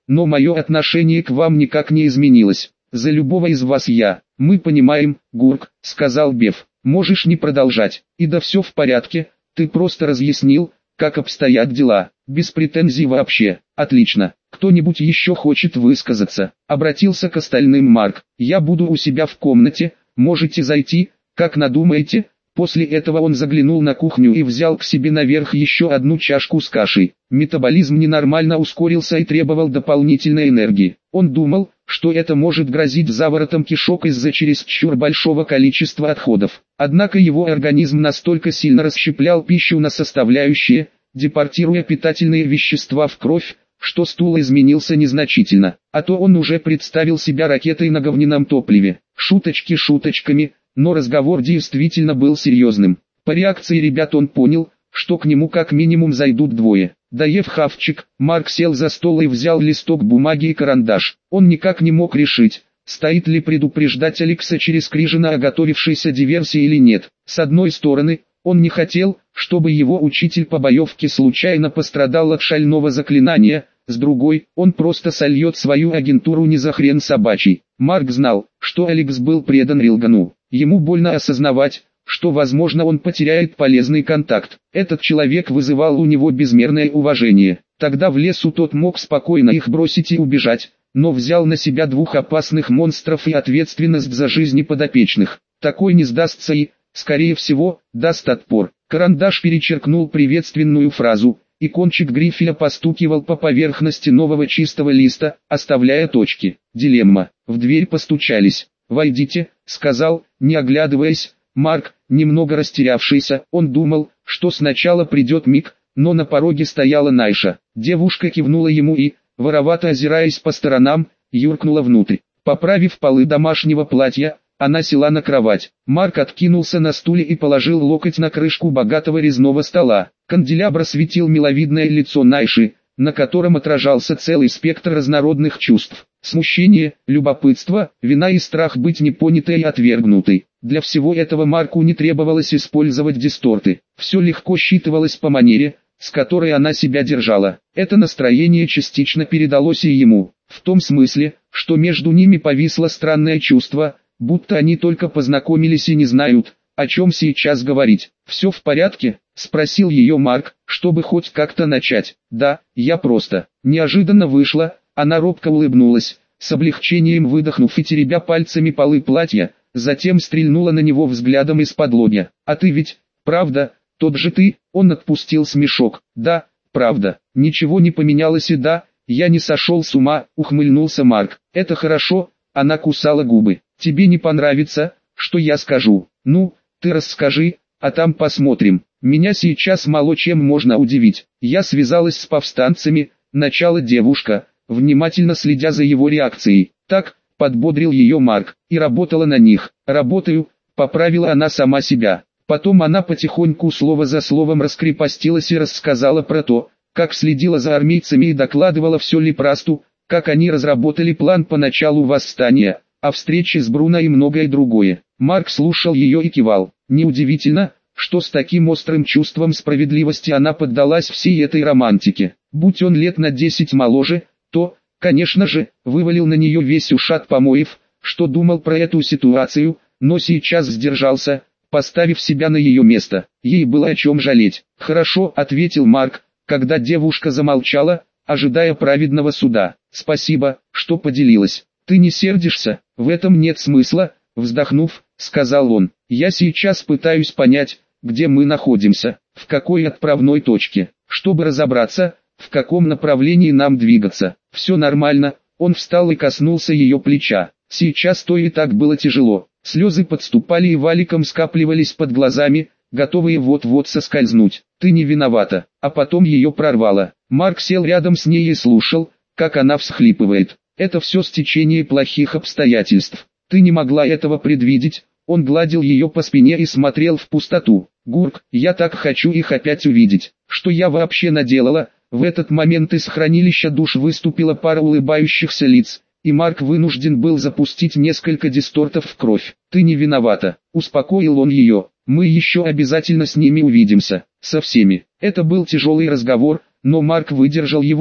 A: но мое отношение к вам никак не изменилось. За любого из вас я. Мы понимаем, Гурк, сказал Беф. Можешь не продолжать. И да все в порядке, ты просто разъяснил, как обстоят дела. Без претензий вообще. Отлично. Кто-нибудь еще хочет высказаться? Обратился к остальным Марк. Я буду у себя в комнате, можете зайти, как надумаете. После этого он заглянул на кухню и взял к себе наверх еще одну чашку с кашей. Метаболизм ненормально ускорился и требовал дополнительной энергии. Он думал, что это может грозить заворотом кишок из-за чересчур большого количества отходов. Однако его организм настолько сильно расщеплял пищу на составляющие, депортируя питательные вещества в кровь, что стул изменился незначительно. А то он уже представил себя ракетой на говняном топливе. Шуточки шуточками, но разговор действительно был серьезным. По реакции ребят он понял, что к нему как минимум зайдут двое. Доев хавчик, Марк сел за стол и взял листок бумаги и карандаш. Он никак не мог решить, стоит ли предупреждать Алекса через Крижина о готовившейся диверсии или нет. С одной стороны, он не хотел, чтобы его учитель по боевке случайно пострадал от шального заклинания, с другой, он просто сольет свою агентуру не за хрен собачий. Марк знал, что Алекс был предан Рилгану. Ему больно осознавать, что возможно он потеряет полезный контакт. Этот человек вызывал у него безмерное уважение. Тогда в лесу тот мог спокойно их бросить и убежать, но взял на себя двух опасных монстров и ответственность за жизни подопечных. Такой не сдастся и, скорее всего, даст отпор. Карандаш перечеркнул приветственную фразу, и кончик грифеля постукивал по поверхности нового чистого листа, оставляя точки. Дилемма. В дверь постучались. «Войдите», — сказал, не оглядываясь, Марк, немного растерявшийся. Он думал, что сначала придет Мик, но на пороге стояла Найша. Девушка кивнула ему и, воровато озираясь по сторонам, юркнула внутрь. Поправив полы домашнего платья, она села на кровать. Марк откинулся на стуле и положил локоть на крышку богатого резного стола. Канделябр осветил миловидное лицо Найши, на котором отражался целый спектр разнородных чувств. Смущение, любопытство, вина и страх быть непонятой и отвергнутой. Для всего этого Марку не требовалось использовать дисторты. Все легко считывалось по манере, с которой она себя держала. Это настроение частично передалось и ему, в том смысле, что между ними повисло странное чувство, будто они только познакомились и не знают, о чем сейчас говорить. «Все в порядке?» — спросил ее Марк, чтобы хоть как-то начать. «Да, я просто». Неожиданно вышло, она робко улыбнулась, с облегчением выдохнув и теребя пальцами полы платья, затем стрельнула на него взглядом из-под лобья. «А ты ведь, правда, тот же ты?» Он отпустил смешок. «Да, правда, ничего не поменялось и да, я не сошел с ума», — ухмыльнулся Марк. «Это хорошо», — она кусала губы. «Тебе не понравится, что я скажу? Ну, ты расскажи, а там посмотрим. Меня сейчас мало чем можно удивить. Я связалась с повстанцами», — начала девушка, внимательно следя за его реакцией. «Так», — подбодрил ее Марк, — «и работала на них». «Работаю», — поправила она сама себя. Потом она потихоньку слово за словом раскрепостилась и рассказала про то, как следила за армейцами и докладывала все Лепрасту, как они разработали план по началу восстания, о встрече с Бруно и многое другое. Марк слушал ее и кивал. Неудивительно, что с таким острым чувством справедливости она поддалась всей этой романтике. Будь он лет на десять моложе, то, конечно же, вывалил на нее весь ушат помоев, что думал про эту ситуацию, но сейчас сдержался, поставив себя на ее место. Ей было о чем жалеть. «Хорошо», — ответил Марк, когда девушка замолчала, ожидая праведного суда. «Спасибо, что поделилась. Ты не сердишься?» «В этом нет смысла», — вздохнув, сказал он. «Я сейчас пытаюсь понять, где мы находимся, в какой отправной точке, чтобы разобраться, в каком направлении нам двигаться». «Все нормально», — он встал и коснулся ее плеча. Сейчас то и так было тяжело. Слезы подступали и валиком скапливались под глазами, готовые вот-вот соскользнуть. «Ты не виновата». А потом ее прорвало. Марк сел рядом с ней и слушал, как она всхлипывает. «Это все стечение плохих обстоятельств. Ты не могла этого предвидеть». Он гладил ее по спине и смотрел в пустоту. «Гурк, я так хочу их опять увидеть. Что я вообще наделала?» В этот момент из хранилища душ выступила пара улыбающихся лиц, и Марк вынужден был запустить несколько дистортов в кровь. «Ты не виновата», — успокоил он ее. «Мы еще обязательно с ними увидимся. Со всеми». Это был тяжелый разговор, но Марк выдержал его,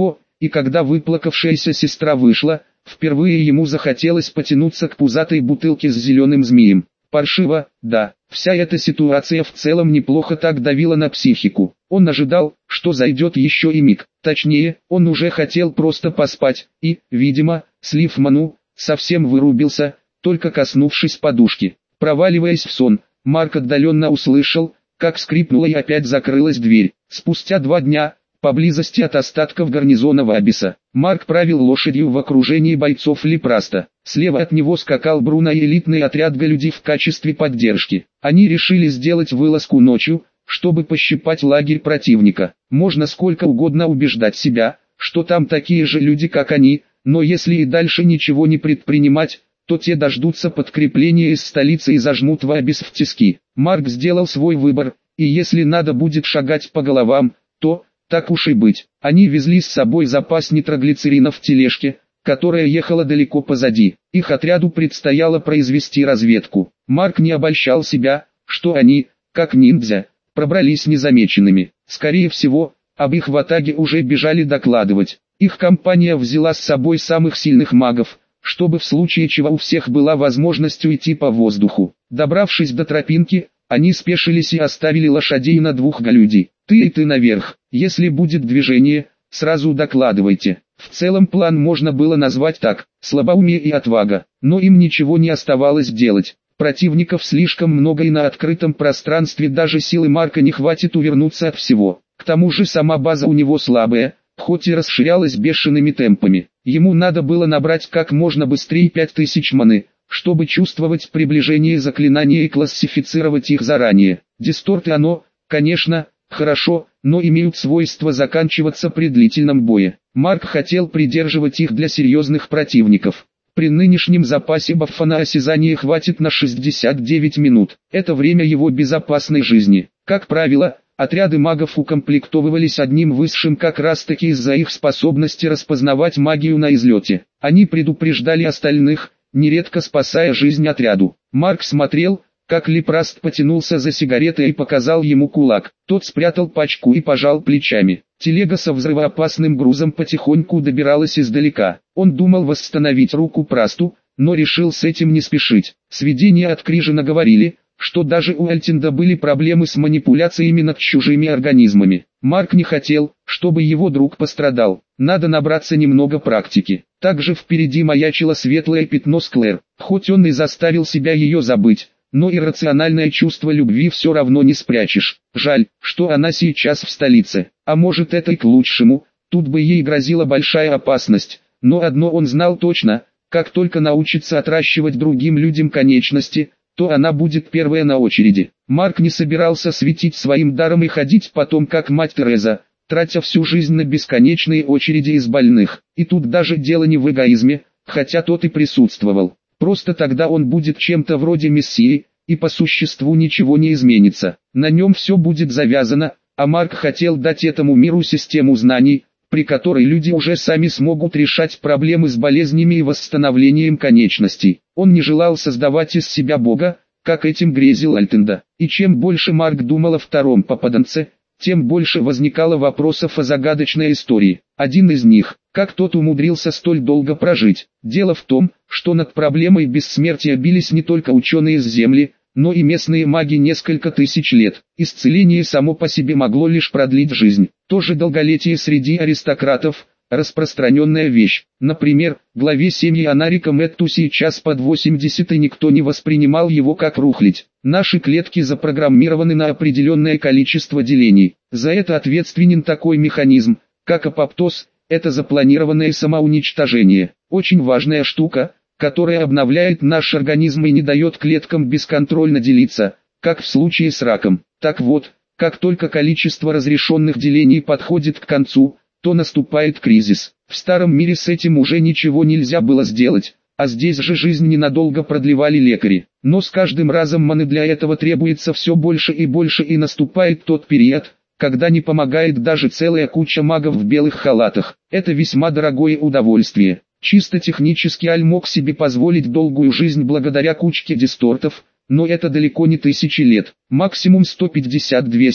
A: и когда выплакавшаяся сестра вышла, впервые ему захотелось потянуться к пузатой бутылке с зеленым змеем. Паршиво, да, вся эта ситуация в целом неплохо так давила на психику. Он ожидал, что зайдет еще и миг, точнее, он уже хотел просто поспать, и, видимо, слив ману, совсем вырубился, только коснувшись подушки. Проваливаясь в сон, Марк отдаленно услышал, как скрипнула и опять закрылась дверь. Спустя два дня, поблизости от остатков гарнизона Вабиса, Марк правил лошадью в окружении бойцов Лепраста. Слева от него скакал Бруно и элитный отряд галюди в качестве поддержки. Они решили сделать вылазку ночью, чтобы пощипать лагерь противника. Можно сколько угодно убеждать себя, что там такие же люди, как они, но если и дальше ничего не предпринимать, то те дождутся подкрепления из столицы и зажмут Вабис в тиски. Марк сделал свой выбор, и если надо будет шагать по головам, то, так уж и быть. Они везли с собой запас нитроглицерина в тележке, которая ехала далеко позади. Их отряду предстояло произвести разведку. Марк не обольщал себя, что они, как ниндзя, пробрались незамеченными. Скорее всего, об их ватаге уже бежали докладывать. Их компания взяла с собой самых сильных магов, чтобы в случае чего у всех была возможность уйти по воздуху. Добравшись до тропинки, они спешились и оставили лошадей на двух галюди. Ты и ты наверх. Если будет движение, сразу докладывайте. В целом план можно было назвать так: слабоумие и отвага. Но им ничего не оставалось делать. Противников слишком много и на открытом пространстве даже силы Марка не хватит увернуться от всего. К тому же сама база у него слабая, хоть и расширялась бешеными темпами. Ему надо было набрать как можно быстрее пять тысяч маны, чтобы чувствовать приближение заклинания и классифицировать их заранее. Дисторты оно, конечно, хорошо, но имеют свойство заканчиваться при длительном бое. Марк хотел придерживать их для серьезных противников. При нынешнем запасе баффа на осязание хватит на шестьдесят девять минут. Это время его безопасной жизни. Как правило, отряды магов укомплектовывались одним высшим как раз таки из-за их способности распознавать магию на излете. Они предупреждали остальных, нередко спасая жизнь отряду. Марк смотрел, как Лепраст потянулся за сигаретой и показал ему кулак. Тот спрятал пачку и пожал плечами. Телега со взрывоопасным грузом потихоньку добиралась издалека. Он думал восстановить руку Прасту, но решил с этим не спешить. Сведения от Крижина говорили, что даже у Альтинда были проблемы с манипуляциями над чужими организмами. Марк не хотел, чтобы его друг пострадал. Надо набраться немного практики. Также впереди маячило светлое пятно с Клэр. Хоть он и заставил себя ее забыть, но иррациональное чувство любви все равно не спрячешь. Жаль, что она сейчас в столице. А может, это и к лучшему, тут бы ей грозила большая опасность. Но одно он знал точно: как только научится отращивать другим людям конечности, то она будет первая на очереди. Марк не собирался светить своим даром и ходить потом как мать Тереза, тратя всю жизнь на бесконечные очереди из больных. И тут даже дело не в эгоизме, хотя тот и присутствовал. Просто тогда он будет чем-то вроде мессии, и по существу ничего не изменится. На нем все будет завязано, а Марк хотел дать этому миру систему знаний, при которой люди уже сами смогут решать проблемы с болезнями и восстановлением конечностей. Он не желал создавать из себя Бога, как этим грезил Альтинда. И чем больше Марк думал о втором попаданце, тем больше возникало вопросов о загадочной истории. Один из них: как тот умудрился столь долго прожить. Дело в том, что над проблемой бессмертия бились не только ученые с Земли, но и местные маги несколько тысяч лет. Исцеление само по себе могло лишь продлить жизнь. Тоже долголетие среди аристократов – распространенная вещь. Например, главе семьи Анарика Мэтту сейчас под восемьдесят, и никто не воспринимал его как рухлядь. Наши клетки запрограммированы на определенное количество делений. За это ответственен такой механизм, как апоптоз. Это запланированное самоуничтожение. Очень важная штука, которая обновляет наш организм и не дает клеткам бесконтрольно делиться, как в случае с раком. Так вот, как только количество разрешенных делений подходит к концу, то наступает кризис. В старом мире с этим уже ничего нельзя было сделать, а здесь же жизнь ненадолго продлевали лекари. Но с каждым разом маны для этого требуется все больше и больше, и наступает тот период, когда не помогает даже целая куча магов в белых халатах. Это весьма дорогое удовольствие. Чисто технически Аль мог себе позволить долгую жизнь благодаря кучке дистортов, но это далеко не тысячи лет, максимум сто пятьдесят — двести,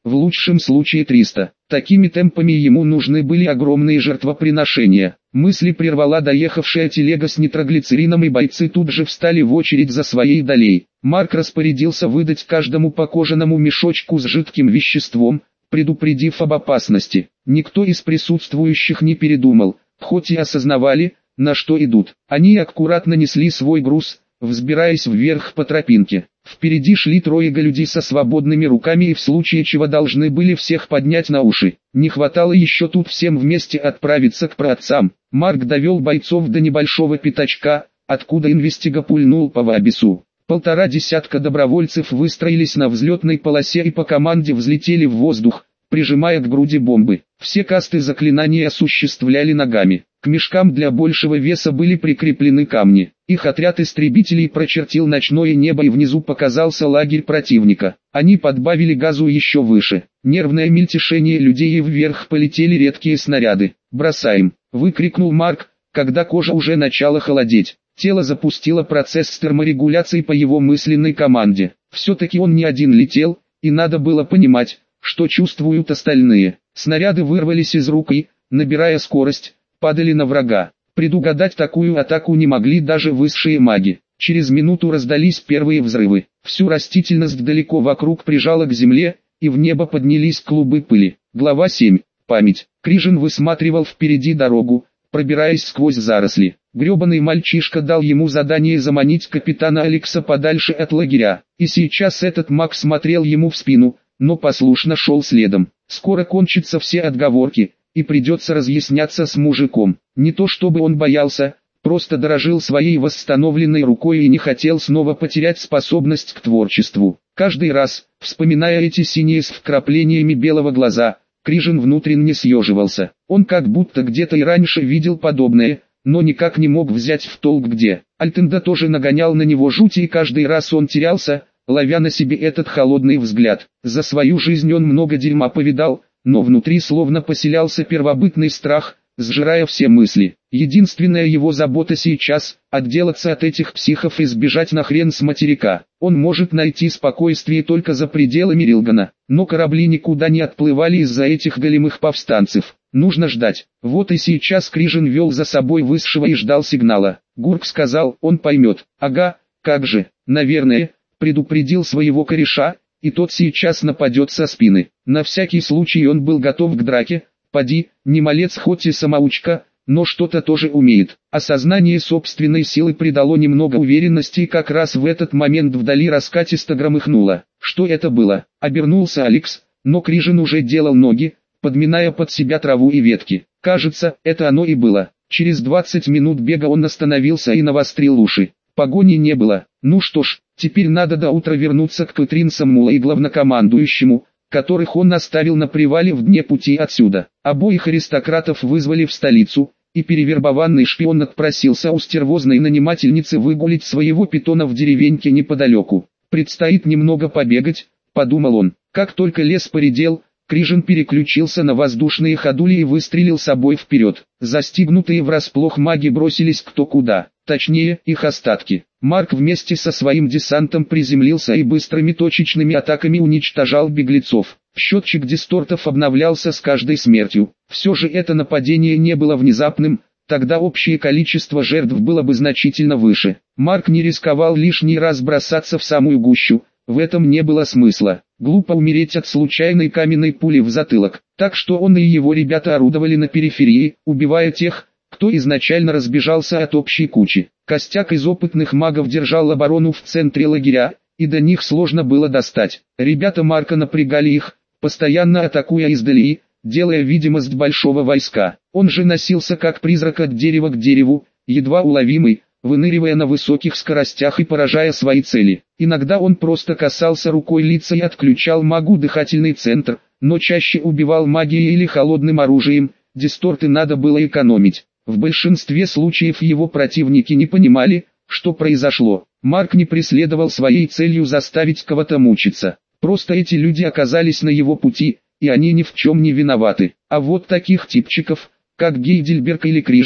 A: в лучшем случае триста. Такими темпами ему нужны были огромные жертвоприношения. Мысли прервала доехавшая телега с нитроглицерином, и бойцы тут же встали в очередь за своей долей. Марк распорядился выдать каждому по кожаному мешочку с жидким веществом, предупредив об опасности. Никто из присутствующих не передумал, хоть и осознавали, на что идут. Они аккуратно несли свой груз, взбираясь вверх по тропинке. Впереди шли трое людей со свободными руками и в случае чего должны были всех поднять на уши. Не хватало еще тут всем вместе отправиться к праотцам. Марк довел бойцов до небольшого пятачка, откуда инвестига пульнул по Вабису. Полтора десятка добровольцев выстроились на взлетной полосе и по команде взлетели в воздух, прижимая к груди бомбы. Все касты заклинаний осуществляли ногами. К мешкам для большего веса были прикреплены камни. Их отряд истребителей прочертил ночное небо, и внизу показался лагерь противника. Они подбавили газу еще выше. Нервное мельтешение людей, и вверх полетели редкие снаряды. «Бросаем!» — выкрикнул Марк, когда кожа уже начала холодеть. Тело запустило процесс терморегуляции по его мысленной команде. Все-таки он не один летел, и надо было понимать, что чувствуют остальные. Снаряды вырвались из рук и, набирая скорость, падали на врага. Предугадать такую атаку не могли даже высшие маги. Через минуту раздались первые взрывы. Всю растительность далеко вокруг прижало к земле, и в небо поднялись клубы пыли. Глава семь. Память. Крижин высматривал впереди дорогу, пробираясь сквозь заросли. Гребаный мальчишка дал ему задание заманить капитана Алекса подальше от лагеря. И сейчас этот маг смотрел ему в спину, но послушно шел следом. Скоро кончатся все отговорки, и придется разъясняться с мужиком. Не то чтобы он боялся, просто дорожил своей восстановленной рукой и не хотел снова потерять способность к творчеству. Каждый раз, вспоминая эти синие с вкраплениями белого глаза, Крижин внутренне съеживался. Он как будто где-то и раньше видел подобное, но никак не мог взять в толк где. Альтенда тоже нагонял на него жути, и каждый раз он терялся, ловя на себе этот холодный взгляд. За свою жизнь он много дерьма повидал, но внутри словно поселялся первобытный страх, сжирая все мысли. Единственная его забота сейчас – отделаться от этих психов и сбежать нахрен с материка. Он может найти спокойствие только за пределами Рилгана, но корабли никуда не отплывали из-за этих големых повстанцев. Нужно ждать. Вот и сейчас Крижин вел за собой высшего и ждал сигнала. Гурк сказал, он поймет. Ага, как же, наверное, предупредил своего кореша, и тот сейчас нападет со спины. На всякий случай он был готов к драке. Поди, не малец хоть и самоучка, но что-то тоже умеет. Осознание собственной силы придало немного уверенности, и как раз в этот момент вдали раскатисто громыхнуло. Что это было? Обернулся Алекс, но Крижин уже делал ноги, подминая под себя траву и ветки. Кажется, это оно и было. Через двадцать минут бега он остановился и навострил уши. Погони не было. Ну что ж, теперь надо до утра вернуться к Кэтрин Самула и главнокомандующему, которых он оставил на привале в дне пути отсюда. Обоих аристократов вызвали в столицу, и перевербованный шпион отпросился у стервозной нанимательницы выгулить своего питона в деревеньке неподалеку. Предстоит немного побегать, подумал он. Как только лес поредел, Крижин переключился на воздушные ходули и выстрелил собой вперед. Застигнутые врасплох маги бросились кто куда, точнее, их остатки. Марк вместе со своим десантом приземлился и быстрыми точечными атаками уничтожал беглецов. Счетчик дистортов обновлялся с каждой смертью. Все же это нападение не было внезапным, тогда общее количество жертв было бы значительно выше. Марк не рисковал лишний раз бросаться в самую гущу, в этом не было смысла. Глупо умереть от случайной каменной пули в затылок. Так что он и его ребята орудовали на периферии, убивая тех, кто изначально разбежался от общей кучи. Костяк из опытных магов держал оборону в центре лагеря, и до них сложно было достать. Ребята Марка напрягали их, постоянно атакуя издали, делая видимость большого войска. Он же носился как призрак от дерева к дереву, едва уловимый, выныривая на высоких скоростях и поражая свои цели. Иногда он просто касался рукой лица и отключал магу дыхательный центр, но чаще убивал магией или холодным оружием, дисторты надо было экономить. В большинстве случаев его противники не понимали, что произошло. Марк не преследовал своей целью заставить кого-то мучиться. Просто эти люди оказались на его пути, и они ни в чем не виноваты. А вот таких типчиков, как Гейдельберг или Крижин,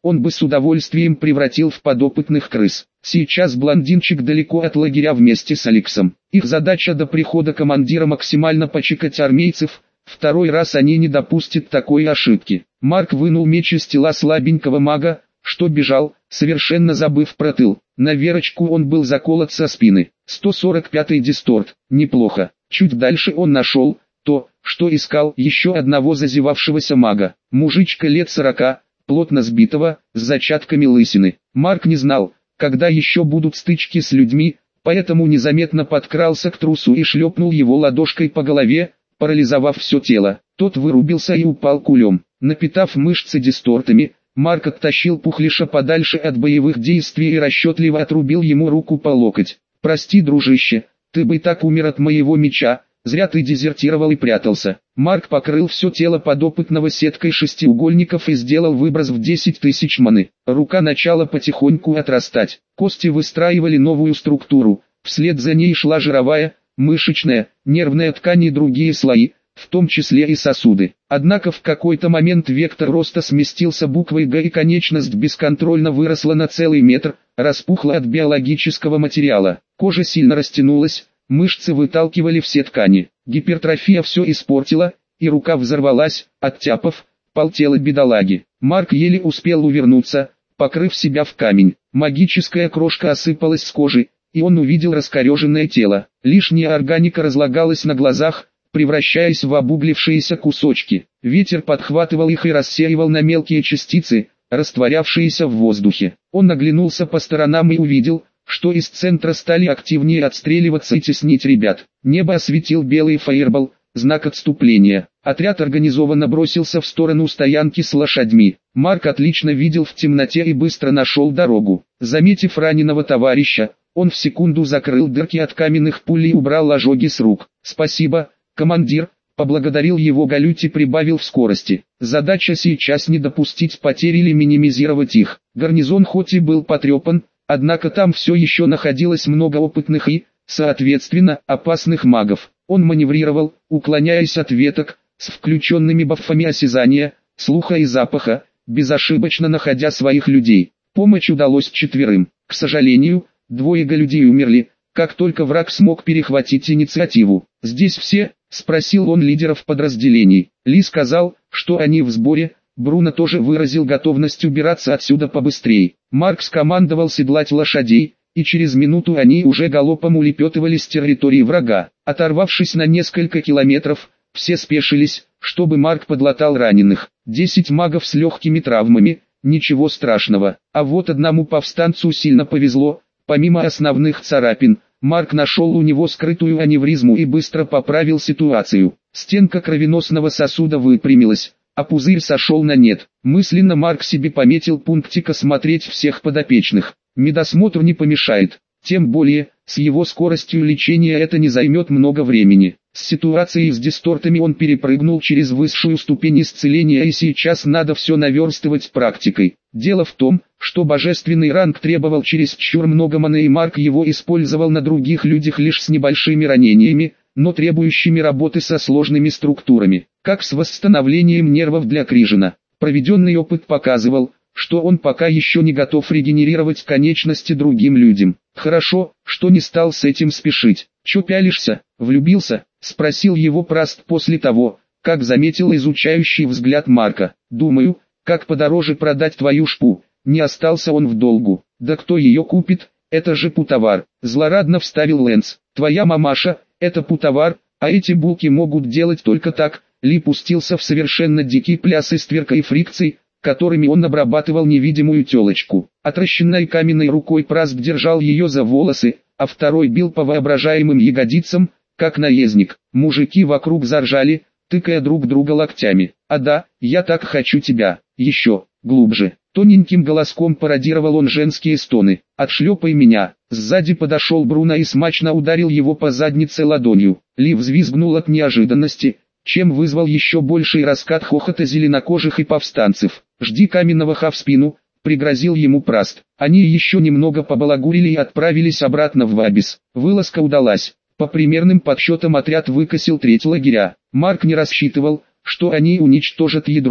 A: он бы с удовольствием превратил в подопытных крыс. Сейчас блондинчик далеко от лагеря вместе с Алексом. Их задача до прихода командира максимально почекать армейцев, второй раз они не допустят такой ошибки. Марк вынул меч из тела слабенького мага, что бежал, совершенно забыв про тыл. На Верочку он был заколот со спины. сто сорок пятый дисторт, неплохо. Чуть дальше он нашел то, что искал, еще одного зазевавшегося мага. Мужичка лет сорока, плотно сбитого, с зачатками лысины. Марк не знал, когда еще будут стычки с людьми, поэтому незаметно подкрался к трусу и шлепнул его ладошкой по голове, парализовав все тело. Тот вырубился и упал кулем. Напитав мышцы дистортами, Марк оттащил Пухлиша подальше от боевых действий и расчетливо отрубил ему руку по локоть. «Прости, дружище, ты бы так умер от моего меча, зря ты дезертировал и прятался». Марк покрыл все тело подопытного сеткой шестиугольников и сделал выброс в десять тысяч маны. Рука начала потихоньку отрастать, кости выстраивали новую структуру, вслед за ней шла жировая, мышечная, нервная ткань и другие слои, в том числе и сосуды. Однако в какой-то момент вектор роста сместился буквой «Г» и конечность бесконтрольно выросла на целый метр, распухла от биологического материала. Кожа сильно растянулась, мышцы выталкивали все ткани. Гипертрофия все испортила, и рука взорвалась, оттяпав пол тела бедолаги. Марк еле успел увернуться, покрыв себя в камень. Магическая крошка осыпалась с кожи, и он увидел раскореженное тело. Лишняя органика разлагалась на глазах, превращаясь в обуглившиеся кусочки. Ветер подхватывал их и рассеивал на мелкие частицы, растворявшиеся в воздухе. Он оглянулся по сторонам и увидел, что из центра стали активнее отстреливаться и теснить ребят. Небо осветил белый фаербол, знак отступления. Отряд организованно бросился в сторону стоянки с лошадьми. Марк отлично видел в темноте и быстро нашел дорогу. Заметив раненого товарища, он в секунду закрыл дырки от каменных пуль и убрал ожоги с рук. «Спасибо, командир», поблагодарил его Галють и прибавил в скорости. Задача сейчас не допустить потерь или минимизировать их. Гарнизон хоть и был потрепан, однако там все еще находилось много опытных и, соответственно, опасных магов. Он маневрировал, уклоняясь от веток, с включенными бафами осязания, слуха и запаха, безошибочно находя своих людей. Помощь удалось четверым. К сожалению, двое галюдей умерли, как только враг смог перехватить инициативу. «Здесь все?» – спросил он лидеров подразделений. Ли сказал, что они в сборе, Бруно тоже выразил готовность убираться отсюда побыстрее. Марк скомандовал седлать лошадей, и через минуту они уже галопом улепетывали с территории врага. Оторвавшись на несколько километров, все спешились, чтобы Марк подлатал раненых. Десять магов с легкими травмами, ничего страшного. А вот одному повстанцу сильно повезло, помимо основных царапин, Марк нашел у него скрытую аневризму и быстро поправил ситуацию. Стенка кровеносного сосуда выпрямилась, а пузырь сошел на нет. Мысленно Марк себе пометил пунктик осмотреть всех подопечных. Медосмотр не помешает, тем более, с его скоростью лечения это не займет много времени. С ситуацией с дистортами он перепрыгнул через высшую ступень исцеления и сейчас надо все наверстывать практикой. Дело в том, что божественный ранг требовал чересчур много маны и Марк его использовал на других людях лишь с небольшими ранениями, но требующими работы со сложными структурами, как с восстановлением нервов для Крижина. Проведенный опыт показывал, что он пока еще не готов регенерировать конечности другим людям. Хорошо, что не стал с этим спешить. «Чё пялишься, влюбился?» — спросил его Праст после того, как заметил изучающий взгляд Марка. «Думаю, как подороже продать твою шпу». Не остался он в долгу. «Да кто ее купит, это же путовар», — злорадно вставил Лэнс. «Твоя мамаша, это путовар, а эти булки могут делать только так». Ли пустился в совершенно дикий пляс из тверка и фрикций, которыми он обрабатывал невидимую телочку. Отращенной каменной рукой Праст держал ее за волосы, а второй бил по воображаемым ягодицам, как наездник. Мужики вокруг заржали, тыкая друг друга локтями. «А да, я так хочу тебя, еще, глубже». Тоненьким голоском пародировал он женские стоны. «Отшлепай меня». Сзади подошел Бруно и смачно ударил его по заднице ладонью. Ли взвизгнул от неожиданности, чем вызвал еще больший раскат хохота зеленокожих и повстанцев. «Жди каменного ха в спину», — пригрозил ему Праст. Они еще немного побалагурили и отправились обратно в Вабис. Вылазка удалась. По примерным подсчетам отряд выкосил треть лагеря. Марк не рассчитывал, что они уничтожат ядро,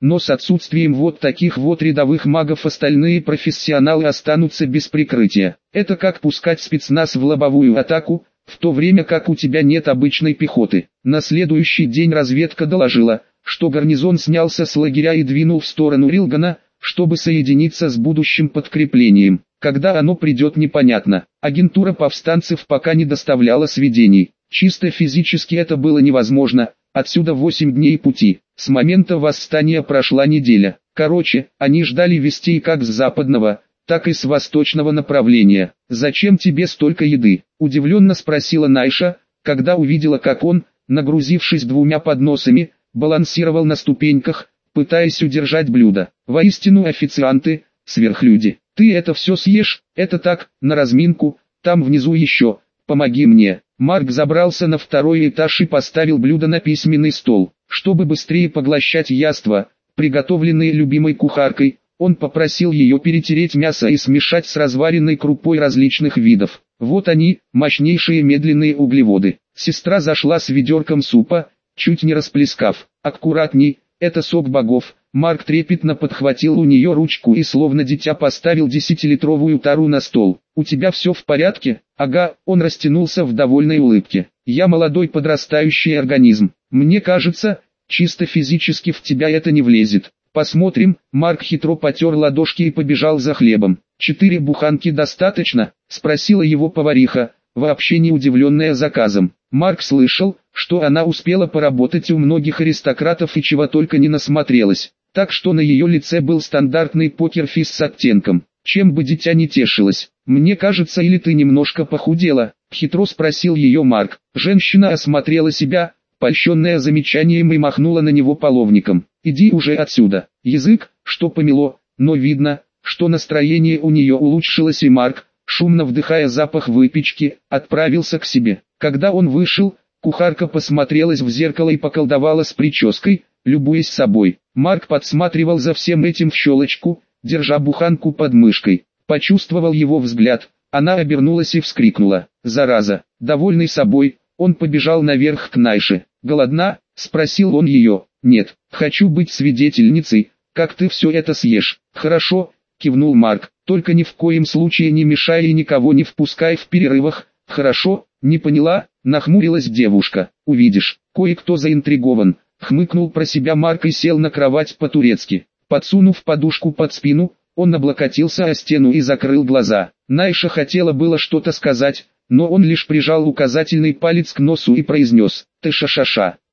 A: но с отсутствием вот таких вот рядовых магов остальные профессионалы останутся без прикрытия. Это как пускать спецназ в лобовую атаку, в то время как у тебя нет обычной пехоты. На следующий день разведка доложила, что гарнизон снялся с лагеря и двинул в сторону Рилгана, чтобы соединиться с будущим подкреплением. Когда оно придет, непонятно. Агентура повстанцев пока не доставляла сведений. Чисто физически это было невозможно, отсюда восемь дней пути. С момента восстания прошла неделя. Короче, они ждали вестей как с западного, так и с восточного направления. «Зачем тебе столько еды?» – удивленно спросила Найша, когда увидела, как он, нагрузившись двумя подносами, балансировал на ступеньках, пытаясь удержать блюдо. Воистину официанты, сверхлюди. «Ты это все съешь? Это так, на разминку, там внизу еще, помоги мне». Марк забрался на второй этаж и поставил блюдо на письменный стол. Чтобы быстрее поглощать яства, приготовленные любимой кухаркой, он попросил ее перетереть мясо и смешать с разваренной крупой различных видов. Вот они, мощнейшие медленные углеводы. Сестра зашла с ведерком супа, чуть не расплескав. «Аккуратней, это сок богов». Марк трепетно подхватил у нее ручку и словно дитя поставил десятилитровую тару на стол. «У тебя все в порядке?» «Ага», он растянулся в довольной улыбке. «Я молодой подрастающий организм. Мне кажется, чисто физически в тебя это не влезет. Посмотрим». Марк хитро потер ладошки и побежал за хлебом. «Четыре буханки достаточно?» – спросила его повариха, вообще не удивленная заказом. Марк слышал, что она успела поработать у многих аристократов и чего только не насмотрелась, так что на ее лице был стандартный покерфейс с оттенком. «Чем бы дитя не тешилось? Мне кажется, или ты немножко похудела?» – хитро спросил ее Марк. Женщина осмотрела себя, польщенная замечанием, и махнула на него половником. «Иди уже отсюда». Язык, что помело, но видно, что настроение у нее улучшилось, и Марк, шумно вдыхая запах выпечки, отправился к себе. Когда он вышел, кухарка посмотрелась в зеркало и поколдовала с прической, любуясь собой. Марк подсматривал за всем этим в щелочку, держа буханку под мышкой. Почувствовал его взгляд, она обернулась и вскрикнула. «Зараза!» Довольный собой, он побежал наверх к Найше. «Голодна?» – спросил он ее. «Нет, хочу быть свидетельницей, как ты все это съешь». «Хорошо», – кивнул Марк, – «только ни в коем случае не мешай и никого не впускай в перерывах». «Хорошо, не поняла?» – нахмурилась девушка. «Увидишь, кое-кто заинтригован», – хмыкнул про себя Марк и сел на кровать по-турецки. Подсунув подушку под спину, он облокотился о стену и закрыл глаза. Найша хотела было что-то сказать, но он лишь прижал указательный палец к носу и произнес: «Ты ша-ша-ша».